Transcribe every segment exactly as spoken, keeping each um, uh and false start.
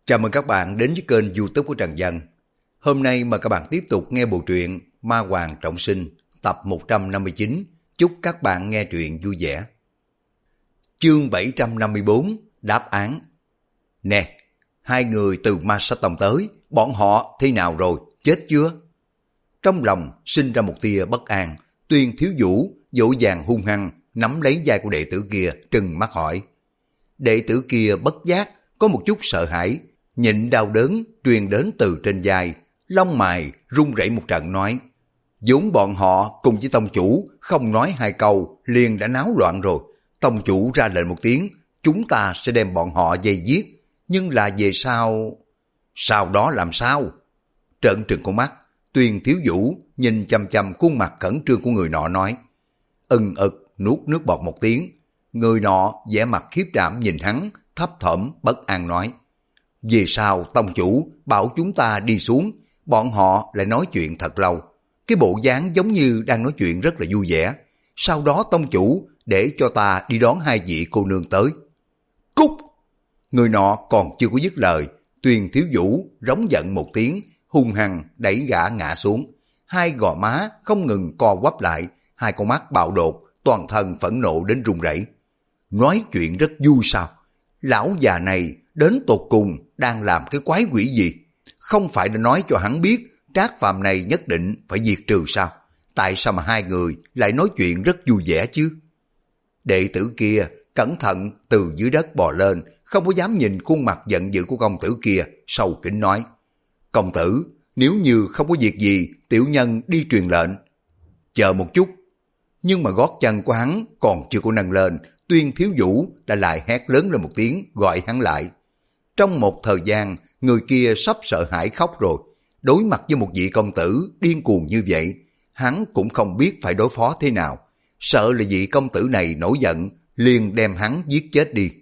Chào mừng các bạn đến với kênh YouTube của Trần Dân. Hôm nay mời các bạn tiếp tục nghe bộ truyện Ma Hoàng Trọng Sinh tập một trăm năm mươi chín. Chúc các bạn nghe truyện vui vẻ. Chương bảy trăm năm mươi tư. Đáp án. Nè, hai người từ Ma Sát Tông tới, bọn họ thế nào rồi, chết chưa? Trong lòng sinh ra một tia bất an, Tuyên Thiếu Vũ dỗ dàng hung hăng nắm lấy vai của đệ tử kia, trừng mắt hỏi. Đệ tử kia bất giác có một chút sợ hãi, nhịn đau đớn truyền đến từ trên vai, lông mày run rẩy một trận nói: vốn bọn họ cùng với tông chủ không nói hai câu liền đã náo loạn rồi. Tông chủ ra lệnh một tiếng, chúng ta sẽ đem bọn họ dây giết, nhưng là về sau... Sau đó làm sao? Trợn trừng con mắt, Tuyên Thiếu Vũ nhìn chăm chăm khuôn mặt khẩn trương của người nọ nói. Ưng ực nuốt nước bọt một tiếng. Người nọ vẻ mặt khiếp đảm nhìn hắn, thấp thỏm bất an nói: về sau tông chủ bảo chúng ta đi xuống, bọn họ lại nói chuyện thật lâu. Cái bộ dáng giống như đang nói chuyện rất là vui vẻ. Sau đó tông chủ để cho ta đi đón hai vị cô nương tới. Cút! Người nọ còn chưa có dứt lời, Tuyên Thiếu Vũ rống giận một tiếng, hung hăng đẩy gã ngã xuống. Hai gò má không ngừng co quắp lại, hai con mắt bạo đột, toàn thân phẫn nộ đến run rẩy. Nói chuyện rất vui sao? Lão già này đến tột cùng đang làm cái quái quỷ gì? Không phải đã nói cho hắn biết Trác Phàm này nhất định phải diệt trừ sao? Tại sao mà hai người lại nói chuyện rất vui vẻ chứ? Đệ tử kia cẩn thận từ dưới đất bò lên, không có dám nhìn khuôn mặt giận dữ của công tử kia, sâu kính nói: công tử, nếu như không có việc gì, tiểu nhân đi truyền lệnh. Chờ một chút. Nhưng mà gót chân của hắn còn chưa có nâng lên, Tuyên Thiếu Vũ đã lại hét lớn lên một tiếng gọi hắn lại. Trong một thời gian, người kia sắp sợ hãi khóc rồi. Đối mặt với một vị công tử điên cuồng như vậy, hắn cũng không biết phải đối phó thế nào. Sợ là vị công tử này nổi giận, liền đem hắn giết chết đi.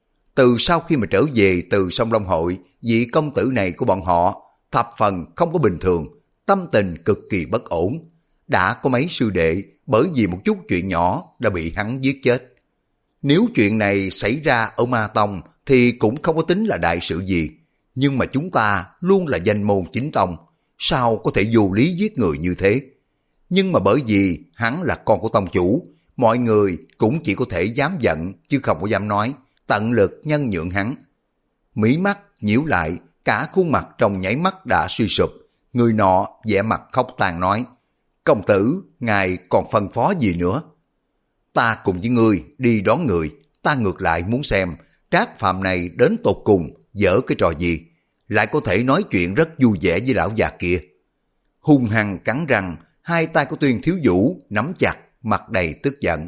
Từ sau khi mà trở về từ sông Long Hội, vị công tử này của bọn họ thập phần không có bình thường, tâm tình cực kỳ bất ổn. Đã có mấy sư đệ bởi vì một chút chuyện nhỏ đã bị hắn giết chết. Nếu chuyện này xảy ra ở Ma Tông thì cũng không có tính là đại sự gì. Nhưng mà chúng ta luôn là danh môn chính tông, sao có thể vô lý giết người như thế? Nhưng mà bởi vì hắn là con của tông chủ, mọi người cũng chỉ có thể dám giận chứ không có dám nói, tận lực nhân nhượng hắn. Mí mắt nhíu lại, cả khuôn mặt trong nháy mắt đã suy sụp. Người nọ vẻ mặt khóc than nói: công tử, ngài còn phân phó gì nữa? Ta cùng với ngươi đi đón người, ta ngược lại muốn xem Trác Phàm này đến tột cùng dở cái trò gì, lại có thể nói chuyện rất vui vẻ với lão già kia. Hung hăng cắn răng, hai tay của Tuyên Thiếu Vũ nắm chặt, mặt đầy tức giận.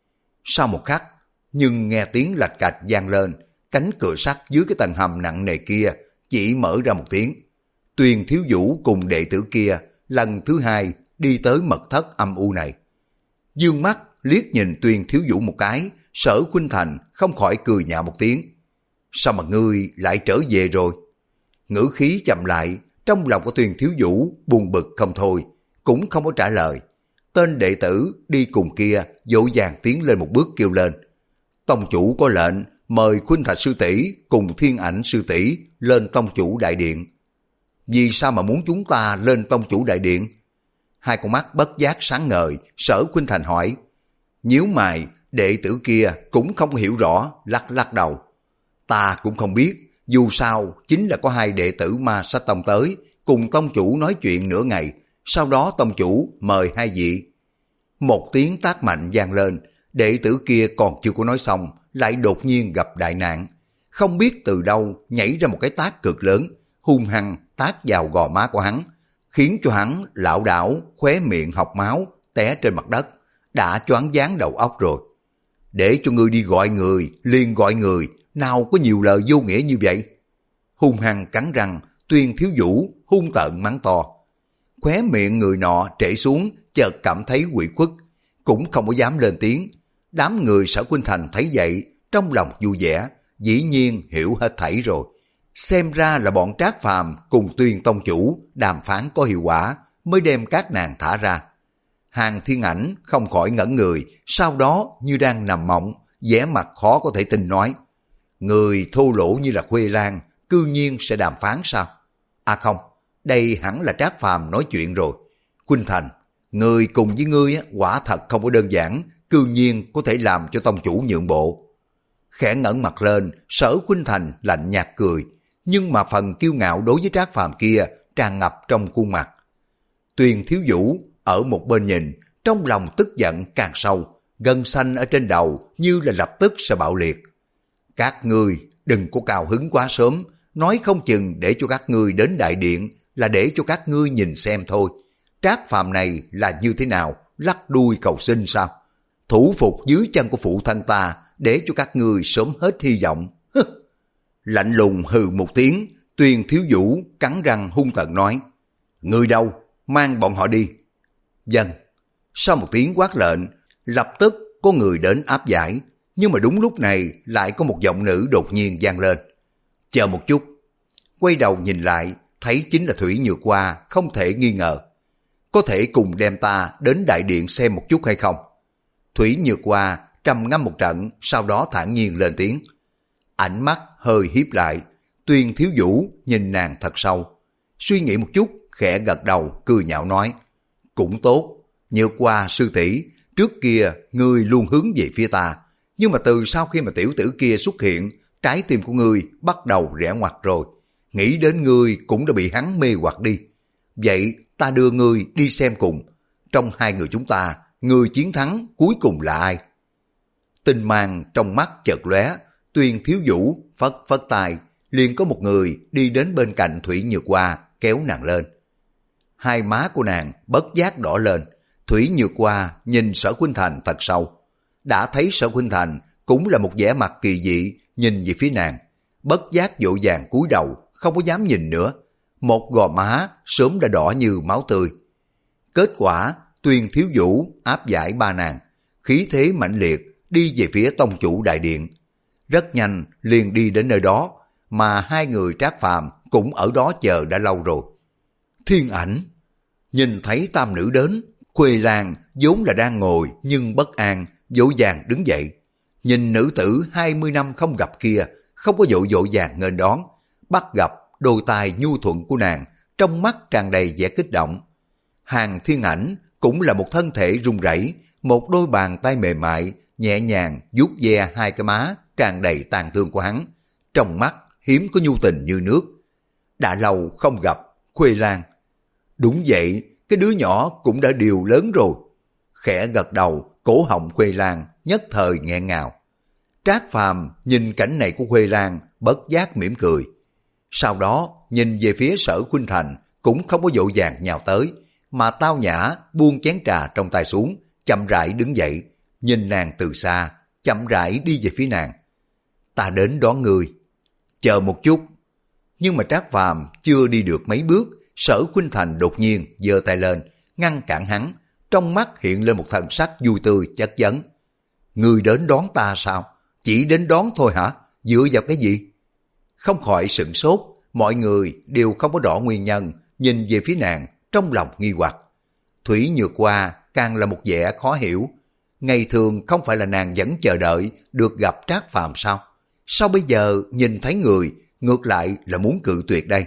Sau một khắc, nhưng nghe tiếng lạch cạch vang lên, cánh cửa sắt dưới cái tầng hầm nặng nề kia chỉ mở ra một tiếng. Tuyên Thiếu Vũ cùng đệ tử kia lần thứ hai đi tới mật thất âm u này. Dương mắt liếc nhìn Tuyên Thiếu Vũ một cái, Sở Khuynh Thành không khỏi cười nhạo một tiếng. Sao mà ngươi lại trở về rồi? Ngữ khí chậm lại, trong lòng của Tuyên Thiếu Vũ buồn bực không thôi, cũng không có trả lời. Tên đệ tử đi cùng kia dỗ dàng tiến lên một bước kêu lên: tông chủ có lệnh mời Khuynh Thạch sư tỷ cùng Thiên Ảnh sư tỷ lên tông chủ đại điện. Vì sao mà muốn chúng ta lên tông chủ đại điện? Hai con mắt bất giác sáng ngời, Sở Khuynh Thành hỏi. Nhíu mày, đệ tử kia cũng không hiểu rõ, lắc lắc đầu. Ta cũng không biết, dù sao chính là có hai đệ tử Ma Sát Tông tới, cùng tông chủ nói chuyện nửa ngày, sau đó tông chủ mời hai vị. Một tiếng tát mạnh vang lên, đệ tử kia còn chưa có nói xong, lại đột nhiên gặp đại nạn. Không biết từ đâu nhảy ra một cái tát cực lớn, hung hăng tát vào gò má của hắn, khiến cho hắn lảo đảo, khóe miệng học máu, té trên mặt đất, đã choáng váng đầu óc rồi. Để cho ngươi đi gọi người, liền gọi người, nào có nhiều lời vô nghĩa như vậy. Hung hăng cắn răng, Tuyên Thiếu Vũ hung tợn mắng to. Khóe miệng người nọ trễ xuống, chợt cảm thấy ủy khuất, cũng không có dám lên tiếng. Đám người Sở Khuynh Thành thấy vậy, trong lòng vui vẻ, dĩ nhiên hiểu hết thảy rồi. Xem ra là bọn Trác Phàm cùng Tuyên tông chủ đàm phán có hiệu quả, mới đem các nàng thả ra. Hàng Thiên Ảnh không khỏi ngẩn người, sau đó như đang nằm mộng, vẻ mặt khó có thể tin nói: người thô lỗ như là Khuê Lan, cư nhiên sẽ đàm phán sao? À không, đây hẳn là Trác Phàm nói chuyện rồi. Khuynh Thành, người cùng với ngươi quả thật không có đơn giản, cư nhiên có thể làm cho tông chủ nhượng bộ. Khẽ ngẩng mặt lên, Sở Khuynh Thành lạnh nhạt cười, nhưng mà phần kiêu ngạo đối với Trác Phàm kia tràn ngập trong khuôn mặt. Tuyền Thiếu Vũ ở một bên nhìn, trong lòng tức giận càng sâu, gân xanh ở trên đầu như là lập tức sẽ bạo liệt. Các ngươi đừng có cao hứng quá sớm, nói không chừng để cho các ngươi đến đại điện là để cho các ngươi nhìn xem thôi. Trác Phàm này là như thế nào, lắc đuôi cầu xin sao? Thủ phục dưới chân của phụ thân ta để cho các ngươi sớm hết hy vọng. Lạnh lùng hừ một tiếng, Tuyền Thiếu Vũ cắn răng hung tợn nói, ngươi đâu, mang bọn họ đi. Vâng. Sau một tiếng quát lệnh, lập tức có người đến áp giải, nhưng mà đúng lúc này lại có một giọng nữ đột nhiên vang lên. Chờ một chút. Quay đầu nhìn lại, thấy chính là Thủy Nhược Hoa, không thể nghi ngờ. Có thể cùng đem ta đến đại điện xem một chút hay không? Thủy Nhược Hoa trầm ngâm một trận, sau đó thản nhiên lên tiếng. Ánh mắt hơi híp lại, Tuyền Thiếu Vũ nhìn nàng thật sâu. Suy nghĩ một chút, khẽ gật đầu, cười nhạo nói. Cũng tốt, Nhược Hoa sư tỷ, trước kia ngươi luôn hướng về phía ta, nhưng mà từ sau khi mà tiểu tử kia xuất hiện, trái tim của ngươi bắt đầu rẽ ngoặt rồi. Nghĩ đến ngươi cũng đã bị hắn mê hoặc đi. Vậy ta đưa ngươi đi xem cùng. Trong hai người chúng ta, người chiến thắng cuối cùng là ai? Tinh mang trong mắt chợt lóe, Tuyền Thiếu Vũ phất phất tay, liền có một người đi đến bên cạnh Thủy Nhược Hoa kéo nàng lên. Hai má của nàng bất giác đỏ lên. Thủy Nhược Hoa nhìn Sở Khuynh Thành thật sâu. Đã thấy Sở Khuynh Thành cũng là một vẻ mặt kỳ dị nhìn về phía nàng. Bất giác vội vàng cúi đầu, không có dám nhìn nữa. Một gò má sớm đã đỏ như máu tươi. Kết quả Tuyền Thiếu Vũ áp giải ba nàng, khí thế mãnh liệt đi về phía tông chủ đại điện. Rất nhanh liền đi đến nơi đó, mà hai người Trác Phàm cũng ở đó chờ đã lâu rồi. Thiên Ảnh nhìn thấy tam nữ đến, Khuê Lan vốn là đang ngồi nhưng bất an, vội vàng đứng dậy. Nhìn nữ tử hai mươi năm không gặp kia, không có vội vội vàng nghênh đón, bắt gặp đôi tài nhu thuận của nàng, trong mắt tràn đầy vẻ kích động. Hàng Thiên Ảnh cũng là một thân thể run rẩy, một đôi bàn tay mềm mại nhẹ nhàng vuốt ve hai cái má tràn đầy tàn thương của hắn, trong mắt hiếm có nhu tình như nước. Đã lâu không gặp, Khuê Lan. Đúng vậy, cái đứa nhỏ cũng đã điều lớn rồi. Khẽ gật đầu, cổ họng Khuê Lan nhất thời nghẹn ngào. Trác Phàm nhìn cảnh này của Khuê Lan bất giác mỉm cười. Sau đó nhìn về phía Sở Khuynh Thành cũng không có vội vàng nhào tới, mà tao nhã buông chén trà trong tay xuống, chậm rãi đứng dậy, nhìn nàng từ xa, chậm rãi đi về phía nàng. Ta đến đón người. Chờ một chút. Nhưng mà Trác Phàm chưa đi được mấy bước, Sở Khuynh Thành đột nhiên giơ tay lên, ngăn cản hắn, trong mắt hiện lên một thần sắc vui tươi chất vấn. Người đến đón ta sao? Chỉ đến đón thôi hả? Dựa vào cái gì? Không khỏi sửng sốt, mọi người đều không có rõ nguyên nhân, nhìn về phía nàng, trong lòng nghi hoặc. Thủy Nhược Hoa càng là một vẻ khó hiểu. Ngày thường không phải là nàng vẫn chờ đợi được gặp Trác Phàm sao? Sao bây giờ nhìn thấy người, ngược lại là muốn cự tuyệt đây?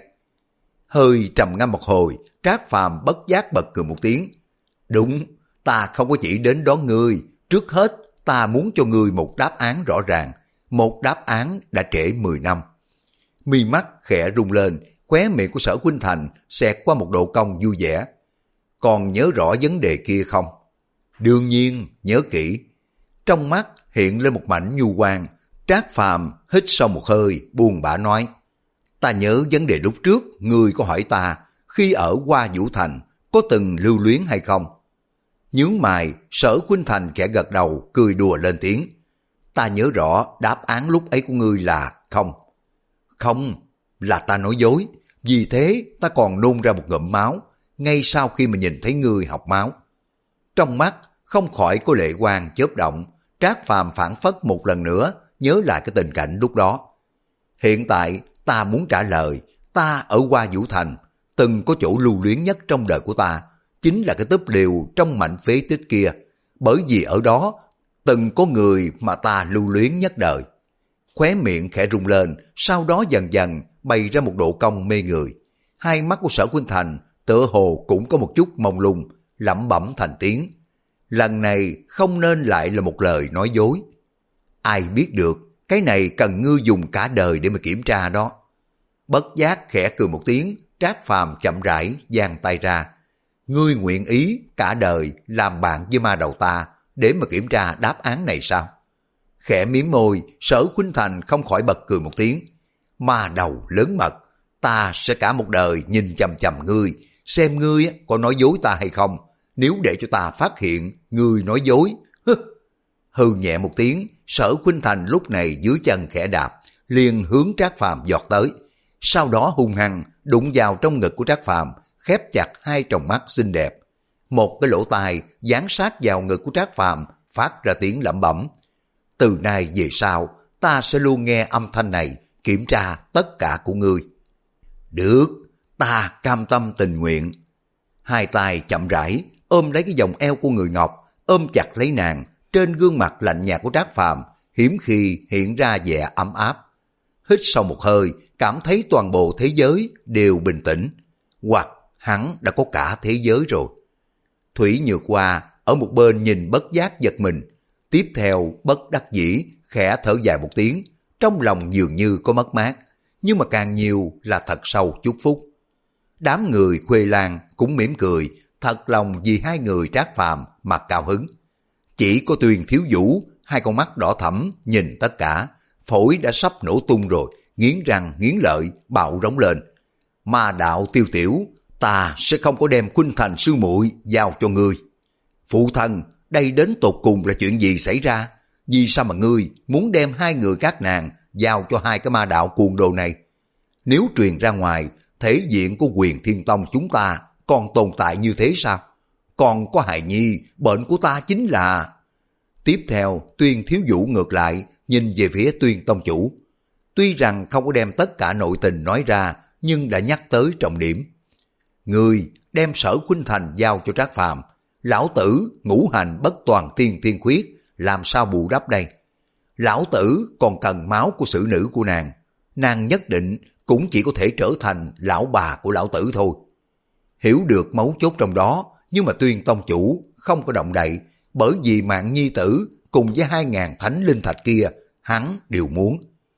Hơi trầm ngâm một hồi, Trác Phàm bất giác bật cười một tiếng. Đúng, ta không có chỉ đến đón ngươi, trước hết ta muốn cho ngươi một đáp án rõ ràng, một đáp án đã trễ mười năm. Mi mắt khẽ rung lên, khóe miệng của Sở Khuynh Thành xẹt qua một độ cong vui vẻ. Còn nhớ rõ vấn đề kia không? Đương nhiên, nhớ kỹ. Trong mắt hiện lên một mảnh nhu quang, Trác Phàm hít sâu một hơi, buồn bã nói. Ta nhớ vấn đề lúc trước, ngươi có hỏi ta, khi ở Hoa Vũ Thành, có từng lưu luyến hay không? Nhướng mày, Sở Khuynh Thành khẽ gật đầu, cười đùa lên tiếng. Ta nhớ rõ đáp án lúc ấy của ngươi là không. Không, là ta nói dối, vì thế ta còn nôn ra một ngụm máu, ngay sau khi mà nhìn thấy ngươi học máu. Trong mắt không khỏi có lệ quang chớp động, Trác Phàm phản phất một lần nữa, nhớ lại cái tình cảnh lúc đó. Hiện tại ta muốn trả lời, ta ở Hoa Vũ Thành, từng có chỗ lưu luyến nhất trong đời của ta, chính là cái túp liều trong mảnh phế tích kia, bởi vì ở đó từng có người mà ta lưu luyến nhất đời. khóe miệng khẽ rung lên, sau đó dần dần bày ra một độ cong mê người. Hai mắt của Sở Khuynh Thành tựa hồ cũng có một chút mông lung, lẩm bẩm thành tiếng. Lần này không nên lại là một lời nói dối. Ai biết được, cái này cần ngươi dùng cả đời để mà kiểm tra đó. Bất giác khẽ cười một tiếng, Trác Phàm chậm rãi giang tay ra. Ngươi nguyện ý cả đời làm bạn với ma đầu ta để mà kiểm tra đáp án này sao? Khẽ mím môi, Sở Khuynh Thành không khỏi bật cười một tiếng. Ma đầu lớn mật, ta sẽ cả một đời nhìn chằm chằm ngươi, xem ngươi có nói dối ta hay không. Nếu để cho ta phát hiện ngươi nói dối, hừ nhẹ một tiếng, Sở Khuynh Thành lúc này dưới chân khẽ đạp, liền hướng Trác Phàm giọt tới. Sau đó hung hăng đụng vào trong ngực của Trác Phàm, khép chặt hai tròng mắt xinh đẹp. Một cái lỗ tai dán sát vào ngực của Trác Phàm, phát ra tiếng lẩm bẩm. Từ nay về sau, ta sẽ luôn nghe âm thanh này, kiểm tra tất cả của ngươi. Được, ta cam tâm tình nguyện. Hai tay chậm rãi ôm lấy cái vòng eo của người Ngọc, ôm chặt lấy nàng. Trên gương mặt lạnh nhạt của Trác Phàm hiếm khi hiện ra vẻ ấm áp. Hít sâu một hơi, cảm thấy toàn bộ thế giới đều bình tĩnh, hoặc hắn đã có cả thế giới rồi. Thủy Nhược Hoa ở một bên nhìn bất giác giật mình, tiếp theo bất đắc dĩ khẽ thở dài một tiếng, trong lòng dường như có mất mát, nhưng mà càng nhiều là thật sâu chúc phúc. Đám người Khuê Lan cũng mỉm cười, thật lòng vì hai người Trác Phàm mà cao hứng. Chỉ có Tuyền Thiếu Vũ, hai con mắt đỏ thẫm nhìn tất cả, phổi đã sắp nổ tung rồi, nghiến răng nghiến lợi, bạo rống lên. Ma đạo Tiêu Tiểu, ta sẽ không có đem Khuynh Thành sư muội giao cho ngươi. Phụ thân, đây đến tột cùng là chuyện gì xảy ra? Vì sao mà ngươi muốn đem hai người các nàng giao cho hai cái ma đạo cuồng đồ này? Nếu truyền ra ngoài, thể diện của Huyền Thiên Tông chúng ta còn tồn tại như thế sao? Còn có hài nhi, bệnh của ta chính là... Tiếp theo, Tuyên Thiếu Vũ ngược lại, nhìn về phía Tuyên Tông Chủ. Tuy rằng không có đem tất cả nội tình nói ra, nhưng đã nhắc tới trọng điểm. Người đem Sở Khuynh Thành giao cho Trác Phàm, lão tử ngũ hành bất toàn tiên tiên khuyết, làm sao bù đắp đây? Lão tử còn cần máu của xử nữ của nàng, nàng nhất định cũng chỉ có thể trở thành lão bà của lão tử thôi. Hiểu được mấu chốt trong đó, nhưng mà Tuyên Tông Chủ không có động đậy, bởi vì mạng nhi tử cùng với hai ngàn thánh linh thạch kia, hắn đều muốn.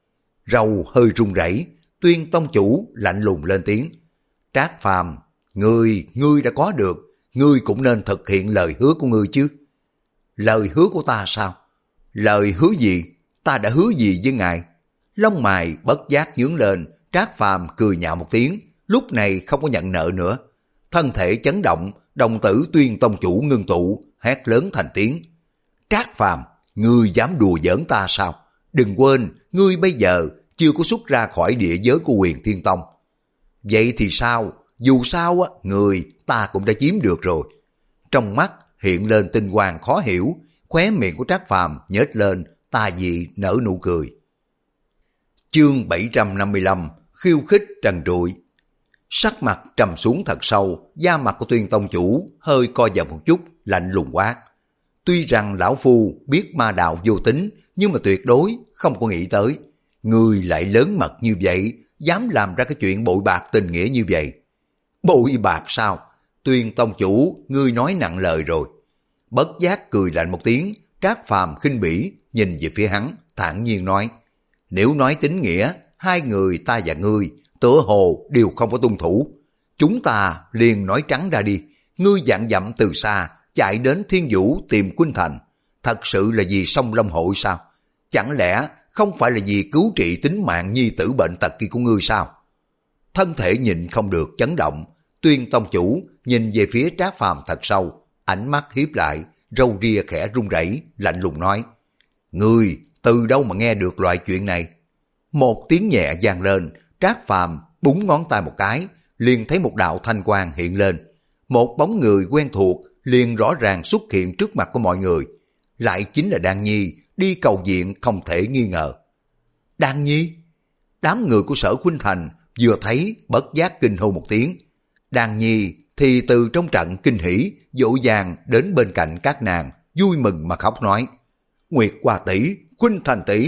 Râu hơi run rẩy, Tuyên Tông Chủ lạnh lùng lên tiếng. Trác Phàm, ngươi, ngươi đã có được, ngươi cũng nên thực hiện lời hứa của ngươi chứ. Lời hứa của ta sao? Lời hứa gì? Ta đã hứa gì với ngài? Lông mày bất giác nhướng lên, Trác Phàm cười nhạo một tiếng, lúc này không có nhận nợ nữa. Thân thể chấn động, đồng tử Tuyên Tông Chủ ngưng tụ, hét lớn thành tiếng. Trác Phàm, ngươi dám đùa giỡn ta sao? Đừng quên, ngươi bây giờ chưa có xuất ra khỏi địa giới của Huyền Thiên Tông. Vậy thì sao? Dù sao á, người ta cũng đã chiếm được rồi. Trong mắt hiện lên tinh quang khó hiểu, khóe miệng của Trác Phàm nhếch lên, tà dị nở nụ cười. Chương bảy trăm năm mươi lăm, khiêu khích trần trụi. Sắc mặt trầm xuống thật sâu, da mặt của Tuyên Tông Chủ hơi co giật một chút, lạnh lùng quát. Tuy rằng lão phu biết ma đạo vô tính, nhưng mà tuyệt đối không có nghĩ tới. Người lại lớn mật như vậy, dám làm ra cái chuyện bội bạc tình nghĩa như vậy. Bội bạc sao? Tuyên Tông Chủ, ngươi nói nặng lời rồi. Bất giác cười lạnh một tiếng, Trác Phàm khinh bỉ, nhìn về phía hắn, thản nhiên nói. Nếu nói tính nghĩa, hai người ta và ngươi, tựa hồ đều không có tuân thủ. Chúng ta liền nói trắng ra đi, ngươi dặn dặm từ xa, chạy đến Thiên Vũ tìm Khuynh Thành. Thật sự là vì Sông Long Hội sao? Chẳng lẽ không phải là vì cứu trị tính mạng nhi tử bệnh tật kia của ngươi sao? Thân thể nhịn không được chấn động, Tuyên Tông Chủ nhìn về phía Trác Phàm thật sâu, ánh mắt hiếp lại, râu ria khẽ run rẩy, lạnh lùng nói. Ngươi từ đâu mà nghe được loại chuyện này? Một tiếng nhẹ vang lên, Trác Phàm búng ngón tay một cái, liền thấy một đạo thanh quang hiện lên. Một bóng người quen thuộc liền rõ ràng xuất hiện trước mặt của mọi người. Lại chính là Đan Nhi, đi cầu viện không thể nghi ngờ. Đan Nhi? Đám người của Sở Khuynh Thành vừa thấy bất giác kinh hô một tiếng. Đan Nhi thì từ trong trận kinh hỉ, dỗ dàng đến bên cạnh các nàng, vui mừng mà khóc nói. Nguyệt Hoa tỷ, Khuynh Thành tỷ,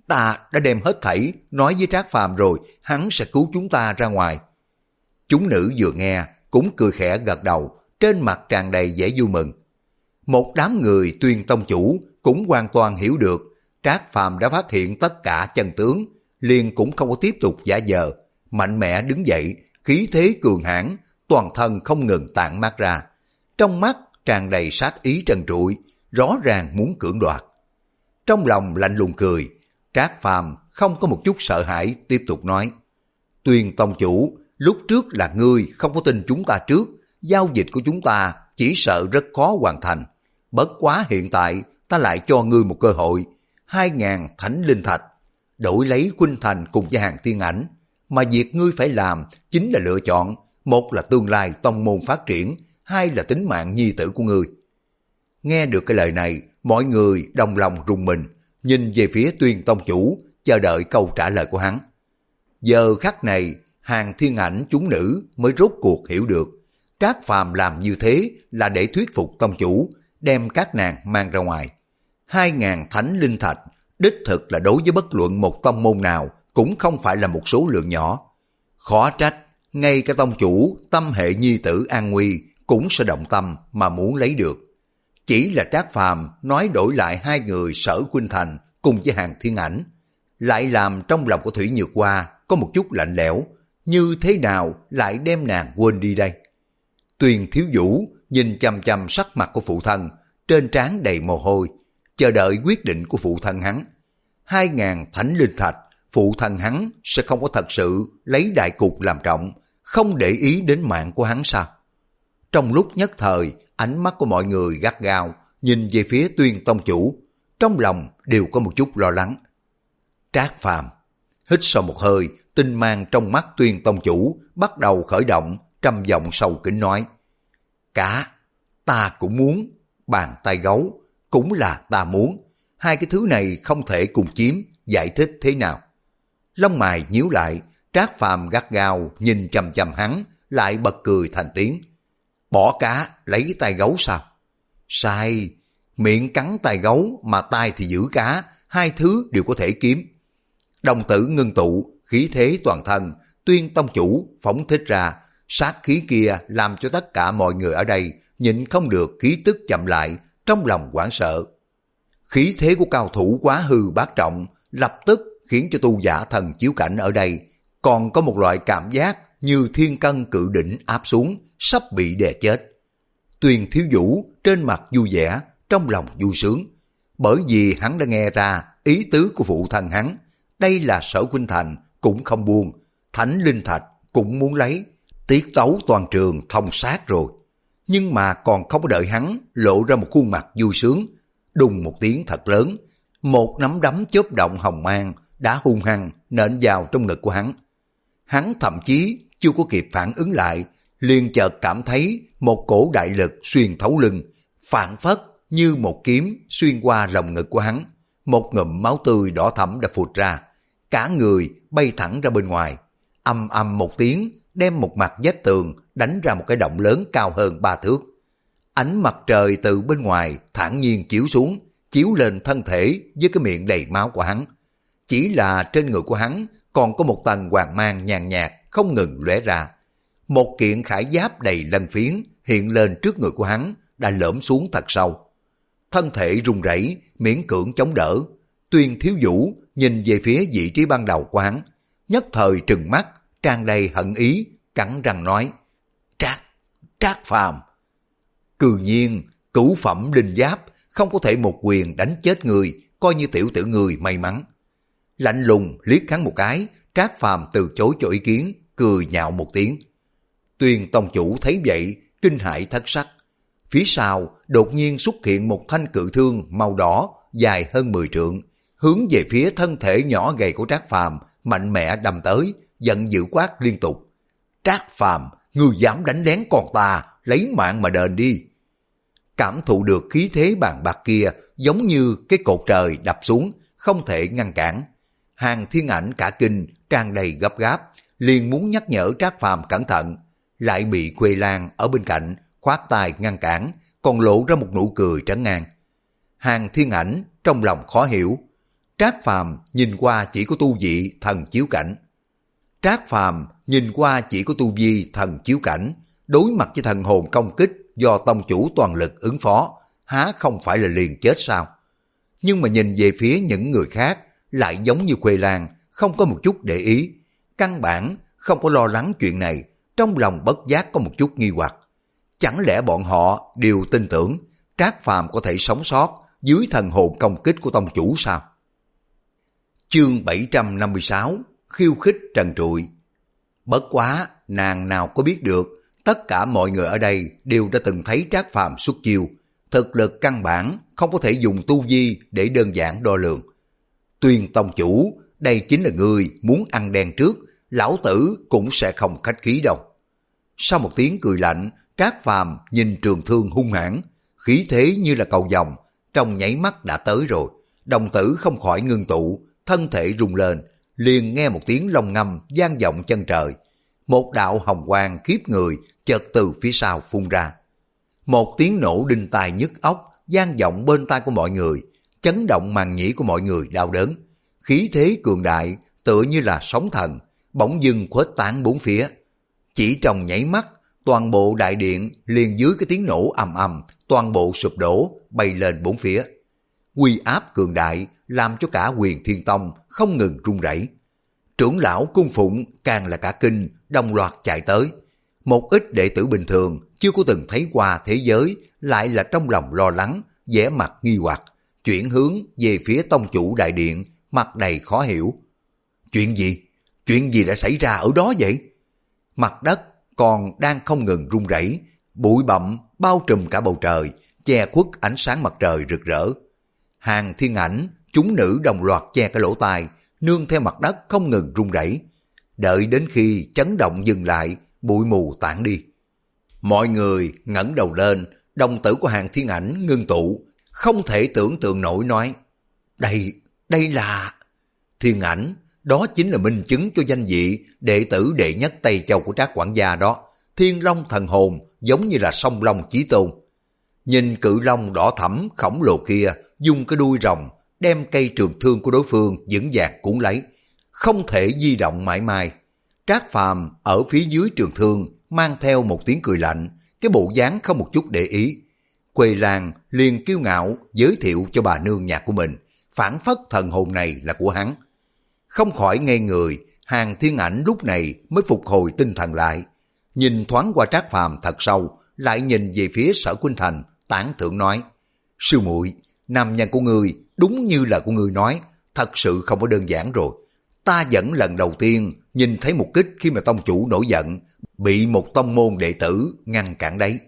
ta đã đem hết thảy nói với Trác Phàm rồi, hắn sẽ cứu chúng ta ra ngoài. Chúng nữ vừa nghe cũng cười khẽ gật đầu, trên mặt tràn đầy vẻ vui mừng. Một đám người Tuyên tông chủ cũng hoàn toàn hiểu được Trác Phàm đã phát hiện tất cả chân tướng, liền cũng không có tiếp tục giả vờ, mạnh mẽ đứng dậy, khí thế cường hãn, toàn thân không ngừng tản mát ra, trong mắt tràn đầy sát ý trần trụi, rõ ràng muốn cưỡng đoạt. Trong lòng lạnh lùng cười, Trác Phàm không có một chút sợ hãi, tiếp tục nói: Tuyên tông chủ, lúc trước là ngươi không có tin chúng ta trước, giao dịch của chúng ta chỉ sợ rất khó hoàn thành. Bất quá hiện tại ta lại cho ngươi một cơ hội, hai ngàn thánh linh thạch, đổi lấy Khuynh Thành cùng với Hàng Thiên Ảnh. Mà việc ngươi phải làm chính là lựa chọn, một là tương lai tông môn phát triển, hai là tính mạng nhi tử của ngươi. Nghe được cái lời này, mọi người đồng lòng rùng mình, nhìn về phía Tuyên tông chủ, chờ đợi câu trả lời của hắn. Giờ khắc này, Hàng Thiên Ảnh chúng nữ mới rốt cuộc hiểu được, Trác Phàm làm như thế là để thuyết phục tông chủ, đem các nàng mang ra ngoài. Hai ngàn thánh linh thạch, đích thực là đối với bất luận một tông môn nào cũng không phải là một số lượng nhỏ. Khó trách, ngay cả tông chủ tâm hệ nhi tử an nguy cũng sẽ động tâm mà muốn lấy được. Chỉ là Trác Phàm nói đổi lại hai người Sở Khuynh Thành cùng với Hàng Thiên Ảnh, lại làm trong lòng của Thủy Nhược Hoa có một chút lạnh lẽo, như thế nào lại đem nàng quên đi đây? Tuyền Thiếu Vũ nhìn chằm chằm sắc mặt của phụ thân, trên trán đầy mồ hôi, chờ đợi quyết định của phụ thân hắn. Hai ngàn thánh linh thạch, phụ thân hắn sẽ không có thật sự lấy đại cục làm trọng, không để ý đến mạng của hắn sao? Trong lúc nhất thời, ánh mắt của mọi người gắt gao nhìn về phía Tuyên tông chủ, trong lòng đều có một chút lo lắng. Trác Phàm hít sâu một hơi, tinh mang trong mắt Tuyên tông chủ bắt đầu khởi động, trầm giọng sâu kín nói: Cá, ta cũng muốn, bàn tay gấu cũng là ta muốn, hai cái thứ này không thể cùng chiếm, giải thích thế nào? Lông mày nhíu lại, Trác Phàm gắt gao nhìn chằm chằm hắn, lại bật cười thành tiếng. Bỏ cá lấy tay gấu sao? Sai, miệng cắn tay gấu mà tay thì giữ cá, hai thứ đều có thể kiếm. Đồng tử ngưng tụ, khí thế toàn thân, Tuyên tông chủ phóng thích ra, sát khí kia làm cho tất cả mọi người ở đây nhịn không được khí tức chậm lại, trong lòng hoảng sợ. Khí thế của cao thủ quá hư bát trọng, lập tức khiến cho tu giả thần chiếu cảnh ở đây còn có một loại cảm giác như thiên cân cự đỉnh áp xuống, sắp bị đè chết. Tuyền Thiếu Vũ trên mặt vui vẻ, trong lòng vui sướng, bởi vì hắn đã nghe ra ý tứ của phụ thân hắn, đây là Sở Khuynh Thành cũng không buông, thánh linh thạch cũng muốn lấy, tiết tấu toàn trường thông sát rồi. Nhưng mà còn không có đợi hắn lộ ra một khuôn mặt vui sướng, đùng một tiếng thật lớn, một nắm đấm chớp động hồng mang đã hung hăng nện vào trong ngực của hắn. Hắn thậm chí chưa có kịp phản ứng lại, liền chợt cảm thấy một cổ đại lực xuyên thấu lưng, phảng phất như một kiếm xuyên qua lồng ngực của hắn. Một ngụm máu tươi đỏ thẫm đã phụt ra, cả người bay thẳng ra bên ngoài, ầm ầm một tiếng đem một mặt vách tường đánh ra một cái động lớn cao hơn ba thước. Ánh mặt trời từ bên ngoài thản nhiên chiếu xuống, chiếu lên thân thể với cái miệng đầy máu của hắn. Chỉ là trên người của hắn còn có một tầng hoàng mang nhàn nhạt không ngừng lóe ra. Một kiện khải giáp đầy lân phiến hiện lên trước người của hắn, đã lõm xuống thật sâu. Thân thể run rẩy, miễn cưỡng chống đỡ. Tuyên Thiếu Vũ nhìn về phía vị trí ban đầu của hắn, nhất thời trừng mắt, tràn đầy hận ý, cắn răng nói: Trác, Trác Phàm. Cư nhiên, cửu phẩm linh giáp không có thể một quyền đánh chết người, coi như tiểu tử người may mắn. Lạnh lùng liếc hắn một cái, Trác Phàm từ chối cho ý kiến, cười nhạo một tiếng. Tuyên tông chủ thấy vậy, kinh hãi thất sắc. Phía sau đột nhiên xuất hiện một thanh cự thương màu đỏ dài hơn mười trượng, hướng về phía thân thể nhỏ gầy của Trác Phàm mạnh mẽ đâm tới, giận dữ quát liên tục: Trác Phàm, ngươi dám đánh lén con ta, lấy mạng mà đền đi. Cảm thụ được khí thế bàn bạc kia giống như cái cột trời đập xuống, không thể ngăn cản. Hàng Thiên Ảnh cả kinh, tràn đầy gấp gáp, liền muốn nhắc nhở Trác Phàm cẩn thận, lại bị Quê Lan ở bên cạnh khoát tay ngăn cản, còn lộ ra một nụ cười trấn ngang. Hàng Thiên Ảnh trong lòng khó hiểu, Trác Phàm nhìn qua chỉ có tu vị thần chiếu cảnh. Trác Phàm nhìn qua chỉ có tu vi thần chiếu cảnh, đối mặt với thần hồn công kích do tông chủ toàn lực ứng phó, há không phải là liền chết sao? Nhưng mà nhìn về phía những người khác, lại giống như Khuê Lan, không có một chút để ý, căn bản không có lo lắng chuyện này, trong lòng bất giác có một chút nghi hoặc. Chẳng lẽ bọn họ đều tin tưởng Trác Phàm có thể sống sót dưới thần hồn công kích của tông chủ sao? Chương bảy trăm năm mươi sáu, khiêu khích trần trụi. Bất quá, nàng nào có biết được, tất cả mọi người ở đây đều đã từng thấy Trác Phàm xuất chiêu, thực lực căn bản không có thể dùng tu vi để đơn giản đo lường. Tuyên tông chủ, đây chính là người muốn ăn đen trước, lão tử cũng sẽ không khách khí đâu. Sau một tiếng cười lạnh, Trác Phàm nhìn Trường Thương hung hãn, khí thế như là cầu vồng, trong nháy mắt đã tới rồi. Đồng tử không khỏi ngưng tụ, thân thể rung lên, liền nghe một tiếng long ngâm vang vọng chân trời. Một đạo hồng quang khiếp người chợt từ phía sau phun ra. Một tiếng nổ đinh tai nhức óc vang vọng bên tai của mọi người, chấn động màng nhĩ của mọi người đau đớn. Khí thế cường đại tựa như là sóng thần, bỗng dưng khuếch tán bốn phía. Chỉ trong nháy mắt, toàn bộ đại điện liền dưới cái tiếng nổ ầm ầm, toàn bộ sụp đổ, bay lên bốn phía. Uy áp cường đại làm cho cả Huyền Thiên Tông không ngừng run rẩy. Trưởng lão cung phụng càng là cả kinh, đồng loạt chạy tới. Một ít đệ tử bình thường chưa có từng thấy qua thế giới, lại là trong lòng lo lắng, vẻ mặt nghi hoặc, chuyển hướng về phía tông chủ đại điện, mặt đầy khó hiểu. Chuyện gì? Chuyện gì đã xảy ra ở đó vậy? Mặt đất còn đang không ngừng rung rẩy, bụi bặm bao trùm cả bầu trời, che khuất ánh sáng mặt trời rực rỡ. Hàng thiên ảnh, chúng nữ đồng loạt che cái lỗ tai, nương theo mặt đất không ngừng rung rẩy. Đợi đến khi chấn động dừng lại, bụi mù tản đi. Mọi người ngẩng đầu lên, đồng tử của Hàng thiên ảnh ngưng tụ, không thể tưởng tượng nổi nói. Đây, đây là... Thiên ảnh, đó chính là minh chứng cho danh vị đệ tử đệ nhất Tây Châu của Trác quản gia đó. Thiên Long thần hồn giống như là song long chí tôn. Nhìn cự long đỏ thẫm khổng lồ kia dùng cái đuôi rồng đem cây trường thương của đối phương vững vàng cuốn lấy, không thể di động mãi mai. Trác Phàm ở phía dưới trường thương mang theo một tiếng cười lạnh, cái bộ dáng không một chút để ý. Quê Lan liền kiêu ngạo giới thiệu cho bà nương nhạc của mình, phản phất thần hồn này là của hắn. Không khỏi ngây người, Hàng thiên ảnh lúc này mới phục hồi tinh thần lại, nhìn thoáng qua Trác Phàm thật sâu, lại nhìn về phía Sở Khuynh Thành, tán thưởng nói: Sư muội, nam nhân của ngươi đúng như là của ngươi nói, thật sự không có đơn giản rồi. Ta vẫn lần đầu tiên nhìn thấy một kích khi mà tông chủ nổi giận, bị một tông môn đệ tử ngăn cản đấy.